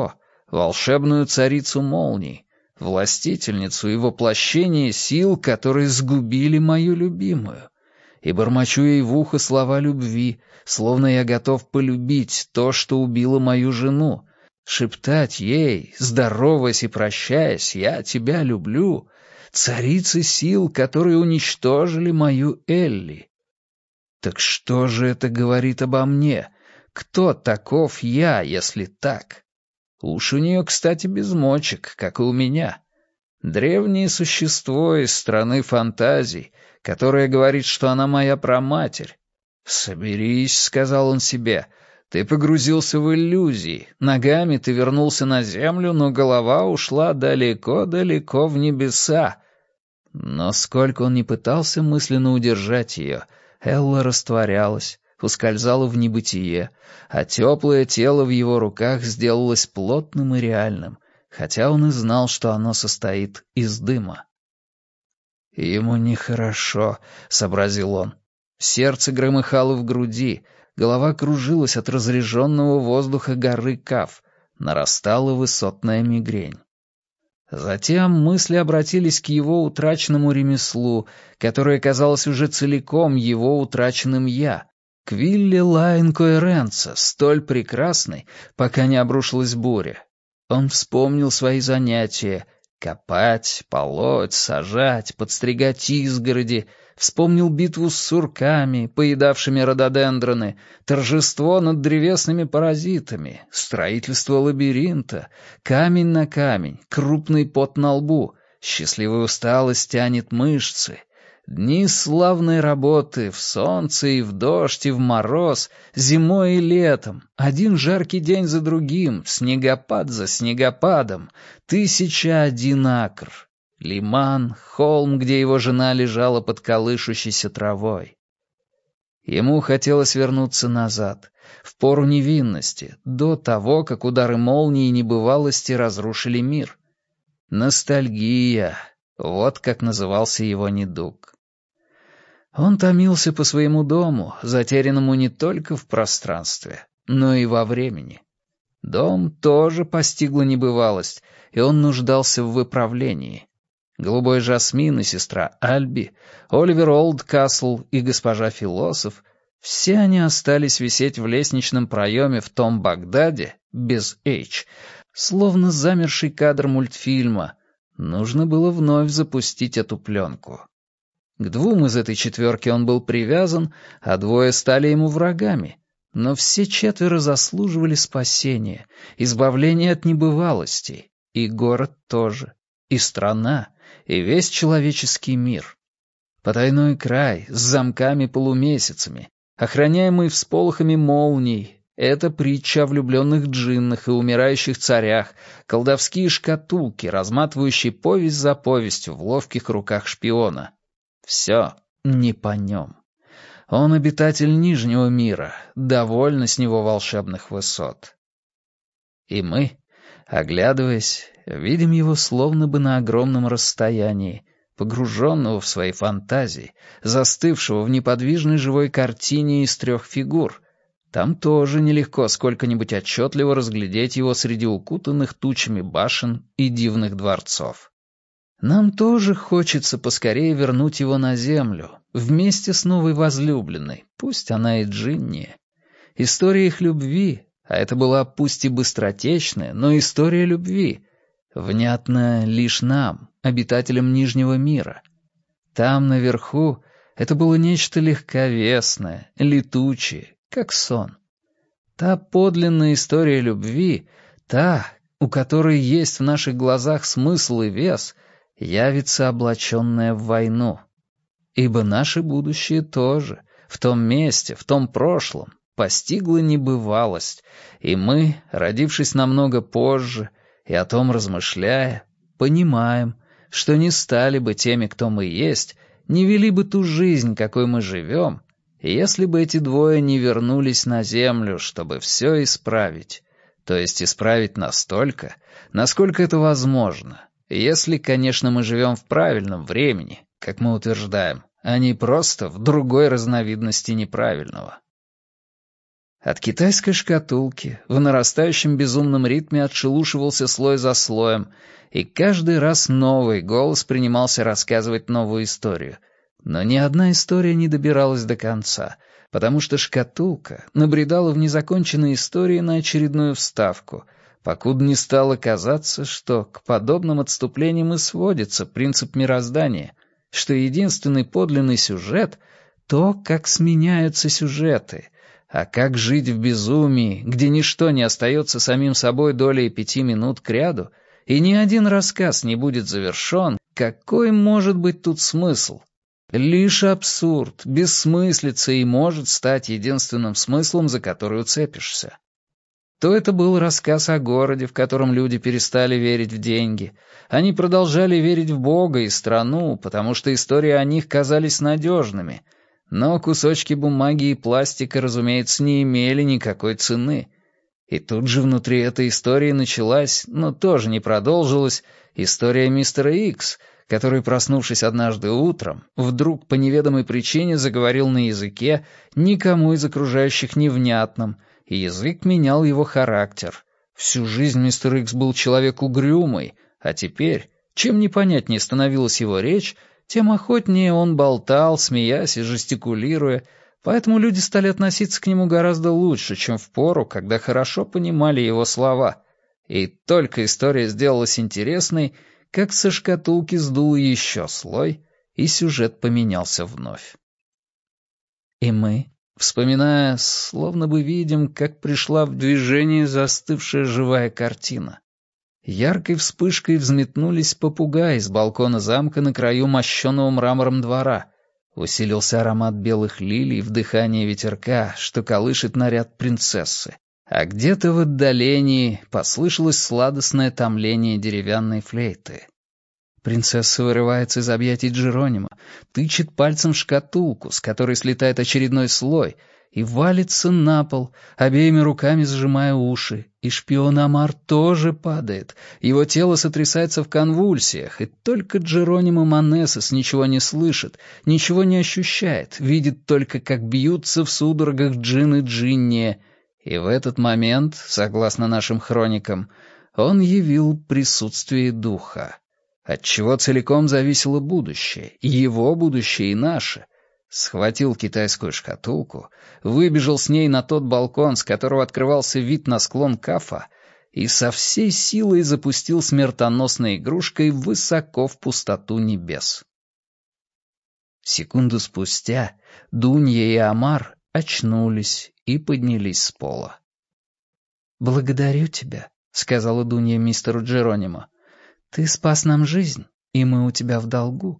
волшебную царицу молний, властительницу и воплощение сил, которые сгубили мою любимую. И бормочу ей в ухо слова любви, словно я готов полюбить то, что убило мою жену, шептать ей, здороваясь и прощаясь, «Я тебя люблю», царицы сил, которые уничтожили мою Элли. Так что же это говорит обо мне? Кто таков я, если так? Уж у нее, кстати, без мочек, как и у меня. Древнее существо из страны фантазий, которое говорит, что она моя праматерь. «Соберись», — сказал он себе, — «ты погрузился в иллюзии, ногами ты вернулся на землю, но голова ушла далеко-далеко в небеса». Но сколько он ни пытался мысленно удержать ее, Элла растворялась, ускользала в небытие, а теплое тело в его руках сделалось плотным и реальным, хотя он и знал, что оно состоит из дыма. «Ему нехорошо», — сообразил он. Сердце громыхало в груди, голова кружилась от разреженного воздуха горы Кав, нарастала высотная мигрень. Затем мысли обратились к его утраченному ремеслу, которое казалось уже целиком его утраченным «я», к вилле Лаин-Коэренца, столь прекрасной, пока не обрушилась буря. Он вспомнил свои занятия — копать, полоть, сажать, подстригать изгороди, вспомнил битву с сурками, поедавшими рододендроны, торжество над древесными паразитами, строительство лабиринта, камень на камень, крупный пот на лбу, счастливая усталость тянет мышцы, дни славной работы в солнце и в дождь и в мороз, зимой и летом, один жаркий день за другим, снегопад за снегопадом, тысяча один акр. Лиман, холм, где его жена лежала под колышущейся травой. Ему хотелось вернуться назад, в пору невинности, до того, как удары молнии и небывалости разрушили мир. Ностальгия — вот как назывался его недуг. Он томился по своему дому, затерянному не только в пространстве, но и во времени. Дом тоже постигла небывалость, и он нуждался в выправлении. Голубой Жасмин и сестра Альби, Оливер Олдкасл и госпожа Философ — все они остались висеть в лестничном проеме в том Багдаде, без «H», словно замерший кадр мультфильма. Нужно было вновь запустить эту пленку. К двум из этой четверки он был привязан, а двое стали ему врагами. Но все четверо заслуживали спасения, избавления от небывалостей. И город тоже, и страна, и весь человеческий мир. Потайной край с замками-полумесяцами, охраняемый всполохами молний, это притча о влюбленных джиннах и умирающих царях, колдовские шкатулки, разматывающие повесть за повестью в ловких руках шпиона. Все не по нем. Он обитатель Нижнего мира, довольно с него волшебных высот. И мы, оглядываясь, видим его словно бы на огромном расстоянии, погруженного в свои фантазии, застывшего в неподвижной живой картине из трех фигур. Там тоже нелегко сколько-нибудь отчетливо разглядеть его среди укутанных тучами башен и дивных дворцов. Нам тоже хочется поскорее вернуть его на землю, вместе с новой возлюбленной, пусть она и джинни. История их любви, а это была пусть и быстротечная, но история любви, внятна лишь нам, обитателям Нижнего мира. Там, наверху, это было нечто легковесное, летучее, как сон. Та подлинная история любви, та, у которой есть в наших глазах смысл и вес, явится облаченная в войну. Ибо наше будущее тоже, в том месте, в том прошлом, постигла небывалость, и мы, родившись намного позже и о том размышляя, понимаем, что не стали бы теми, кто мы есть, не вели бы ту жизнь, какой мы живем, если бы эти двое не вернулись на землю, чтобы все исправить, то есть исправить настолько, насколько это возможно, если, конечно, мы живем в правильном времени, как мы утверждаем, а не просто в другой разновидности неправильного. От китайской шкатулки в нарастающем безумном ритме отшелушивался слой за слоем, и каждый раз новый голос принимался рассказывать новую историю. Но ни одна история не добиралась до конца, потому что шкатулка набредала в незаконченные истории на очередную вставку, покуда не стало казаться, что к подобным отступлениям и сводится принцип мироздания, что единственный подлинный сюжет — то, как сменяются сюжеты, а как жить в безумии, где ничто не остается самим собой долей пяти минут кряду, и ни один рассказ не будет завершен, какой может быть тут смысл? Лишь абсурд, бессмыслица и может стать единственным смыслом, за который уцепишься. То это был рассказ о городе, в котором люди перестали верить в деньги. Они продолжали верить в Бога и страну, потому что истории о них казались надежными. Но кусочки бумаги и пластика, разумеется, не имели никакой цены. И тут же внутри этой истории началась, но тоже не продолжилась, история мистера Икс, который, проснувшись однажды утром, вдруг по неведомой причине заговорил на языке, никому из окружающих невнятном, и язык менял его характер. Всю жизнь мистер Икс был человек угрюмый, а теперь, чем непонятнее становилась его речь, тем охотнее он болтал, смеясь и жестикулируя, поэтому люди стали относиться к нему гораздо лучше, чем в пору, когда хорошо понимали его слова. И только история сделалась интересной, как со шкатулки сдул еще слой, и сюжет поменялся вновь. И мы, вспоминая, словно бы видим, как пришла в движение застывшая живая картина. Яркой вспышкой взметнулись попугаи с балкона замка на краю мощеного мрамором двора. Усилился аромат белых лилий в дыхании ветерка, что колышет наряд принцессы. А где-то в отдалении послышалось сладостное томление деревянной флейты. Принцесса вырывается из объятий Джеронима, тычет пальцем в шкатулку, с которой слетает очередной слой, и валится на пол, обеими руками сжимая уши. И шпион Амар тоже падает. Его тело сотрясается в конвульсиях, и только Джеронимо Манесос ничего не слышит, ничего не ощущает, видит только, как бьются в судорогах Джин и Джинни. И в этот момент, согласно нашим хроникам, он явил присутствие духа, от чего целиком зависело будущее, и его будущее, и наше. Схватил китайскую шкатулку, выбежал с ней на тот балкон, с которого открывался вид на склон Кафа, и со всей силой запустил смертоносной игрушкой высоко в пустоту небес. Секунду спустя Дунья и Амар очнулись и поднялись с пола. «Благодарю тебя», — сказала Дунья мистеру Джеронимо. «Ты спас нам жизнь, и мы у тебя в долгу».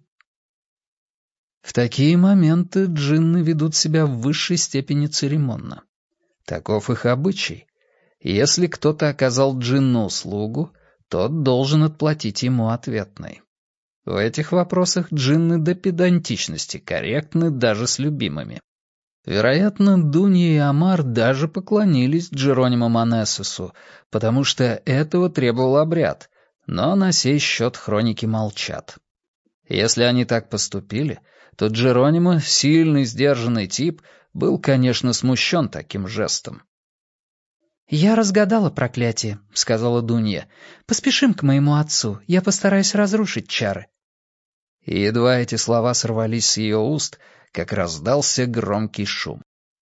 В такие моменты джинны ведут себя в высшей степени церемонно. Таков их обычай. Если кто-то оказал джинну услугу, тот должен отплатить ему ответной. В этих вопросах джинны до педантичности корректны даже с любимыми. Вероятно, Дунья и Амар даже поклонились Джеронимо Манесосу, потому что этого требовал обряд, но на сей счет хроники молчат. Если они так поступили, то Джеронимо, сильный, сдержанный тип, был, конечно, смущен таким жестом. «Я разгадала проклятие», — сказала Дунья. «Поспешим к моему отцу, я постараюсь разрушить чары». И едва эти слова сорвались с ее уст, как раздался громкий шум.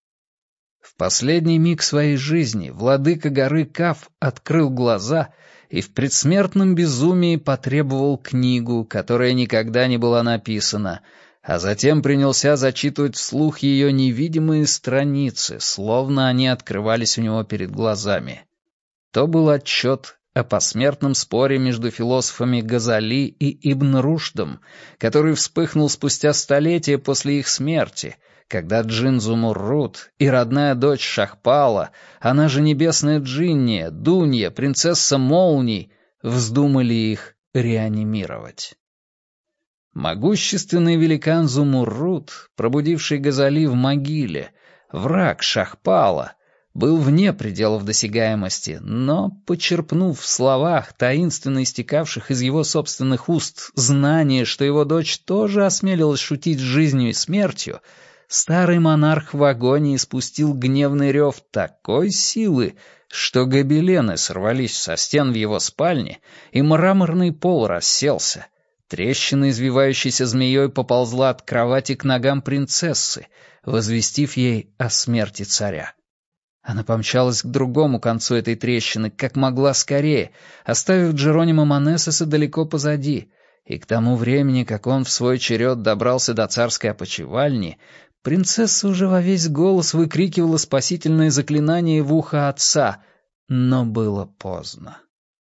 В последний миг своей жизни владыка горы Каф открыл глаза и в предсмертном безумии потребовал книгу, которая никогда не была написана, а затем принялся зачитывать вслух ее невидимые страницы, словно они открывались у него перед глазами. То был отчет о посмертном споре между философами Газали и Ибн Рушдом, который вспыхнул спустя столетия после их смерти, когда Джин Зумуррут и родная дочь Шахпала, она же небесная Джинни, Дунья, принцесса Молний, вздумали их реанимировать. Могущественный великан Зумуррут, пробудивший Газали в могиле, враг Шахпала, был вне пределов досягаемости, но, почерпнув в словах, таинственно истекавших из его собственных уст, знание, что его дочь тоже осмелилась шутить с жизнью и смертью, старый монарх в агонии спустил гневный рев такой силы, что гобелены сорвались со стен в его спальне, и мраморный пол расселся. Трещина, извивающейся змеей, поползла от кровати к ногам принцессы, возвестив ей о смерти царя. Она помчалась к другому концу этой трещины, как могла скорее, оставив Джеронима Манессеса далеко позади, и к тому времени, как он в свой черед добрался до царской опочивальни, принцесса уже во весь голос выкрикивала спасительное заклинание в ухо отца, но было поздно.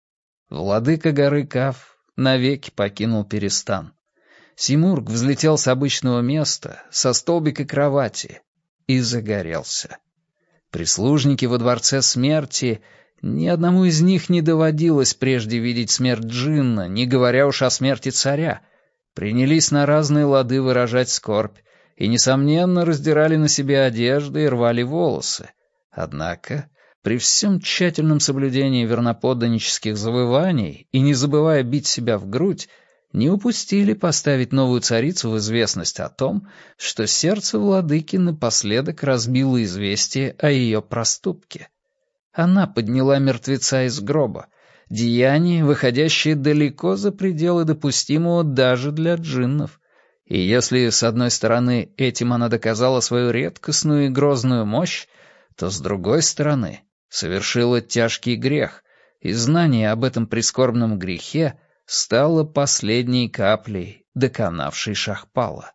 Владыка горы Каф навеки покинул Перестан. Симург взлетел с обычного места, со столбика кровати, и загорелся. Прислужники во дворце смерти, ни одному из них не доводилось прежде видеть смерть Джинна, не говоря уж о смерти царя, принялись на разные лады выражать скорбь и, несомненно, раздирали на себе одежды и рвали волосы. Однако, при всем тщательном соблюдении верноподданнических завываний и не забывая бить себя в грудь, не упустили поставить новую царицу в известность о том, что сердце владыки напоследок разбило известие о ее проступке. Она подняла мертвеца из гроба, деяние, выходящее далеко за пределы допустимого даже для джиннов. И если, с одной стороны, этим она доказала свою редкостную и грозную мощь, то, с другой стороны, совершила тяжкий грех, и знание об этом прискорбном грехе стало последней каплей, доконавшей Шахпала.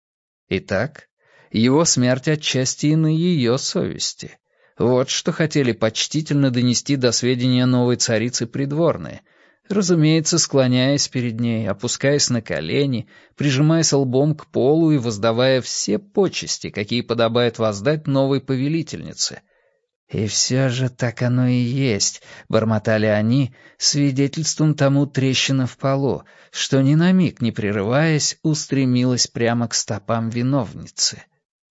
Итак, его смерть отчасти и на ее совести. Вот что хотели почтительно донести до сведения новой царицы придворные, разумеется, склоняясь перед ней, опускаясь на колени, прижимаясь лбом к полу и воздавая все почести, какие подобает воздать новой повелительнице. «И все же так оно и есть», — бормотали они, свидетельством тому трещина в полу, что ни на миг не прерываясь устремилась прямо к стопам виновницы.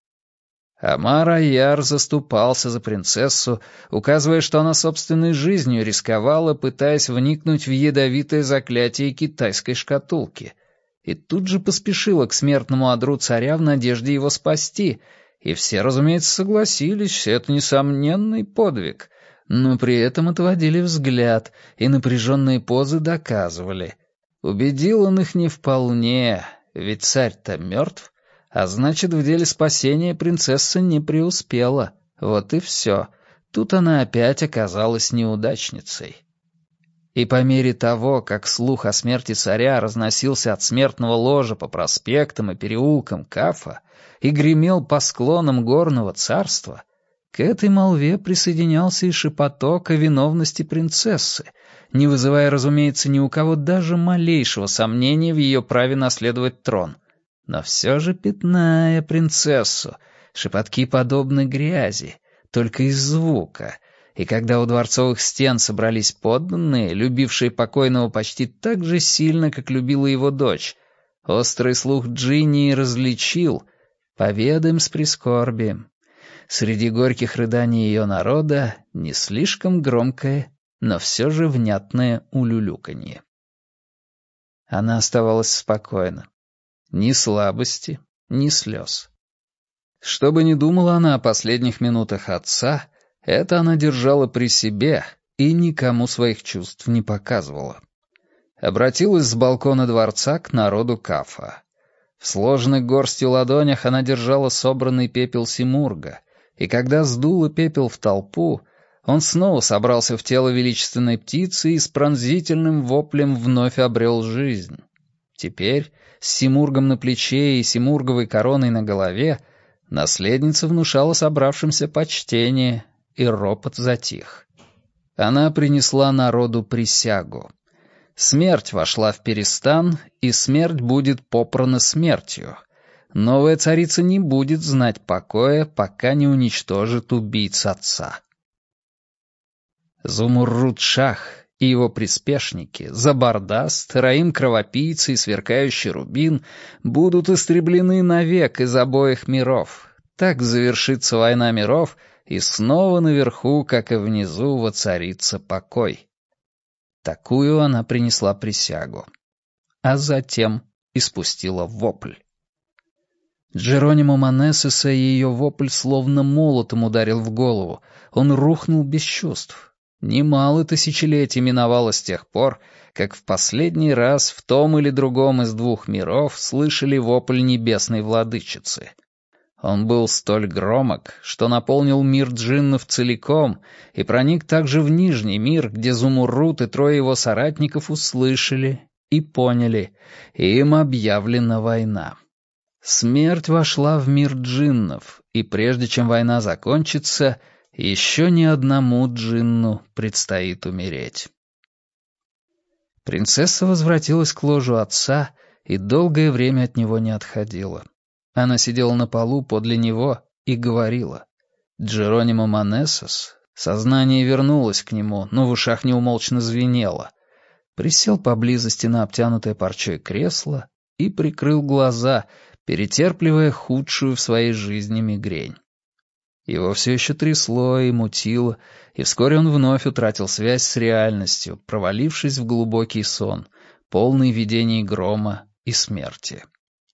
Амар-Аяр заступался за принцессу, указывая, что она собственной жизнью рисковала, пытаясь вникнуть в ядовитое заклятие китайской шкатулки, и тут же поспешила к смертному одру царя в надежде его спасти — и все, разумеется, согласились, это несомненный подвиг, но при этом отводили взгляд, и напряженные позы доказывали. Убедил он их не вполне, ведь царь-то мертв, а значит, в деле спасения принцесса не преуспела. Вот и все. Тут она опять оказалась неудачницей. И по мере того, как слух о смерти царя разносился от смертного ложа по проспектам и переулкам Кафа и гремел по склонам горного царства, к этой молве присоединялся и шепоток о виновности принцессы, не вызывая, разумеется, ни у кого даже малейшего сомнения в ее праве наследовать трон, но все же пятная принцессу, шепотки подобны грязи, только из звука. И когда у дворцовых стен собрались подданные, любившие покойного почти так же сильно, как любила его дочь, острый слух Джинни различил, поведаем с прискорбием, среди горьких рыданий ее народа не слишком громкое, но все же внятное улюлюканье. Она оставалась спокойна. Ни слабости, ни слез. Что бы ни думала она о последних минутах отца, это она держала при себе и никому своих чувств не показывала. Обратилась с балкона дворца к народу Кафа. В сложенных горстью ладонях она держала собранный пепел Симурга, и когда сдула пепел в толпу, он снова собрался в тело величественной птицы и с пронзительным воплем вновь обрел жизнь. Теперь, с Симургом на плече и Симурговой короной на голове, наследница внушала собравшимся почтение, и ропот затих. Она принесла народу присягу. Смерть вошла в Перестан, и смерть будет попрана смертью. Новая царица не будет знать покоя, пока не уничтожит убийц отца. Зумуррут-Шах и его приспешники, Забардаст, Раим-Кровопийца и Сверкающий Рубин будут истреблены навек из обоих миров. Так завершится война миров, и снова наверху, как и внизу, воцарится покой. Такую она принесла присягу. А затем испустила вопль. Джеронимо Манессеса ее вопль словно молотом ударил в голову. Он рухнул без чувств. Немало тысячелетий миновало с тех пор, как в последний раз в том или другом из двух миров слышали вопль небесной владычицы. Он был столь громок, что наполнил мир джиннов целиком и проник также в Нижний мир, где Зумуррут и трое его соратников услышали и поняли, и им объявлена война. Смерть вошла в мир джиннов, и прежде чем война закончится, еще ни одному джинну предстоит умереть. Принцесса возвратилась к ложу отца и долгое время от него не отходила. Она сидела на полу подле него и говорила. Джеронимо Манессес, сознание вернулось к нему, но в ушах неумолчно звенело. Присел поблизости на обтянутое парчой кресло и прикрыл глаза, перетерпливая худшую в своей жизни мигрень. Его все еще трясло и мутило, и вскоре он вновь утратил связь с реальностью, провалившись в глубокий сон, полный видений грома и смерти.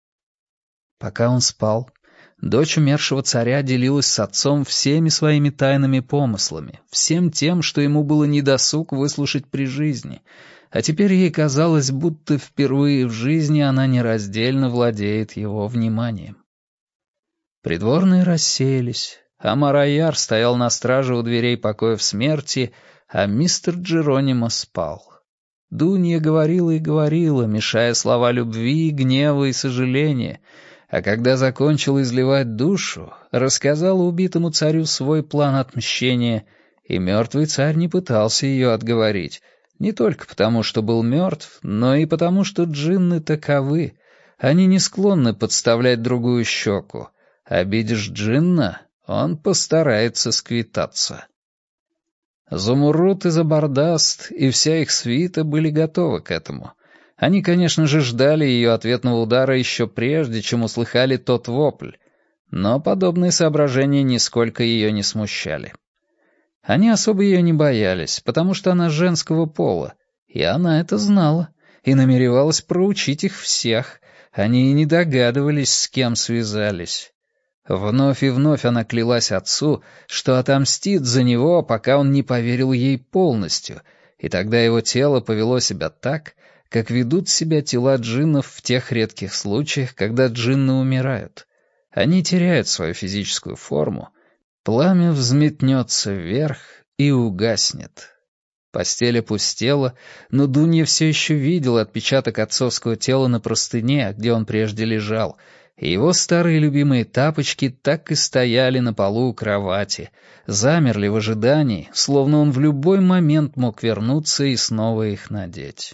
Пока он спал, дочь умершего царя делилась с отцом всеми своими тайными помыслами, всем тем, что ему было недосуг выслушать при жизни, а теперь ей казалось, будто впервые в жизни она нераздельно владеет его вниманием. Придворные рассеялись, а Марайяр стоял на страже у дверей покоев смерти, а мистер Джеронимо спал. Дунья говорила и говорила, мешая слова любви, гнева и сожаления, а когда закончила изливать душу, рассказала убитому царю свой план отмщения, и мертвый царь не пытался ее отговорить, не только потому, что был мертв, но и потому, что джинны таковы, они не склонны подставлять другую щеку. Обидишь джинна, он постарается сквитаться. Зумуррут и Забардаст и вся их свита были готовы к этому. Они, конечно же, ждали ее ответного удара еще прежде, чем услыхали тот вопль, но подобные соображения нисколько ее не смущали. Они особо ее не боялись, потому что она женского пола, и она это знала, и намеревалась проучить их всех. Они и не догадывались, с кем связались. Вновь и вновь она клялась отцу, что отомстит за него, пока он не поверил ей полностью, и тогда его тело повело себя так, как ведут себя тела джиннов в тех редких случаях, когда джинны умирают. Они теряют свою физическую форму, пламя взметнется вверх и угаснет. Постель опустела, но Дунья все еще видела отпечаток отцовского тела на простыне, где он прежде лежал, и его старые любимые тапочки так и стояли на полу у кровати, замерли в ожидании, словно он в любой момент мог вернуться и снова их надеть.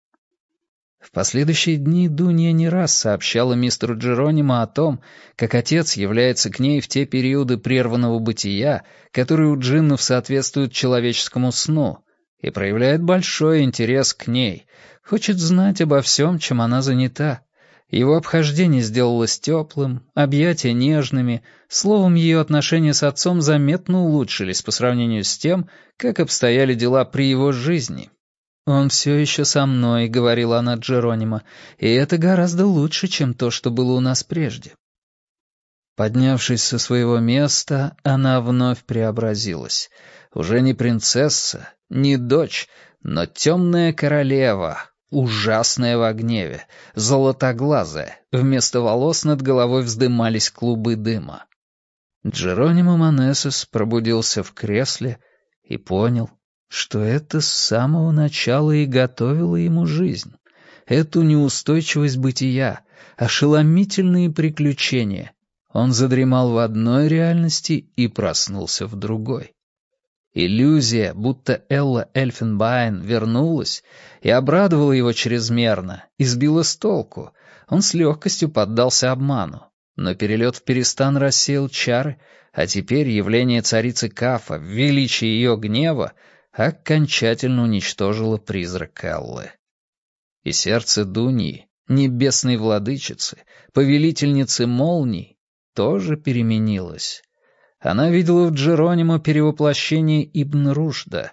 В последующие дни Дунья не раз сообщала мистеру Джеронимо о том, как отец является к ней в те периоды прерванного бытия, которые у джиннов соответствуют человеческому сну, и проявляет большой интерес к ней, хочет знать обо всем, чем она занята. Его обхождение сделалось теплым, объятия нежными, словом, ее отношения с отцом заметно улучшились по сравнению с тем, как обстояли дела при его жизни. «Он все еще со мной», — говорила она Джеронимо, — «и это гораздо лучше, чем то, что было у нас прежде». Поднявшись со своего места, она вновь преобразилась. Уже не принцесса, не дочь, но темная королева, ужасная во гневе, золотоглазая, вместо волос над головой вздымались клубы дыма. Джеронимо Манессес пробудился в кресле и понял, что это с самого начала и готовило ему жизнь, эту неустойчивость бытия, ошеломительные приключения. Он задремал в одной реальности и проснулся в другой. Иллюзия, будто Элла Эльфенбайн вернулась и обрадовала его чрезмерно, и сбила с толку. Он с легкостью поддался обману. Но перелет в Перестан рассеял чары, а теперь явление царицы Кафа в величии ее гнева окончательно уничтожило призрак Эллы. И сердце Дуньи, небесной владычицы, повелительницы молний, тоже переменилось. Она видела в Джеронимо перевоплощение Ибн Рушда,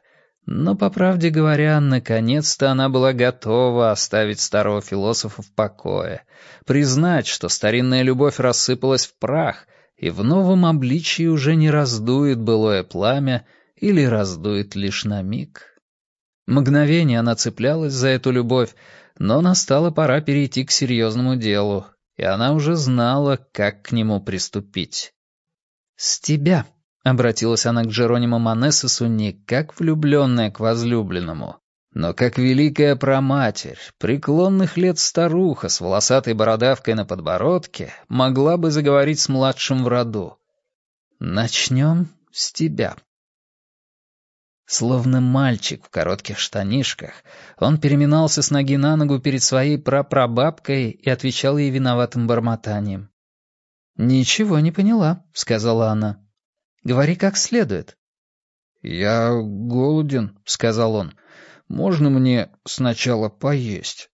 Но, по правде говоря, наконец-то она была готова оставить старого философа в покое, признать, что старинная любовь рассыпалась в прах и в новом обличии уже не раздует былое пламя или раздует лишь на миг. Мгновение она цеплялась за эту любовь, но настала пора перейти к серьезному делу, и она уже знала, как к нему приступить. «С тебя», — обратилась она к Джеронимо Манессесу не как влюбленная к возлюбленному, но как великая праматерь, преклонных лет старуха с волосатой бородавкой на подбородке могла бы заговорить с младшим в роду. «Начнем с тебя». Словно мальчик в коротких штанишках, он переминался с ноги на ногу перед своей прапрабабкой и отвечал ей виноватым бормотанием. «Ничего не поняла», — сказала она. «Говори как следует». «Я голоден», — сказал он. «Можно мне сначала поесть?»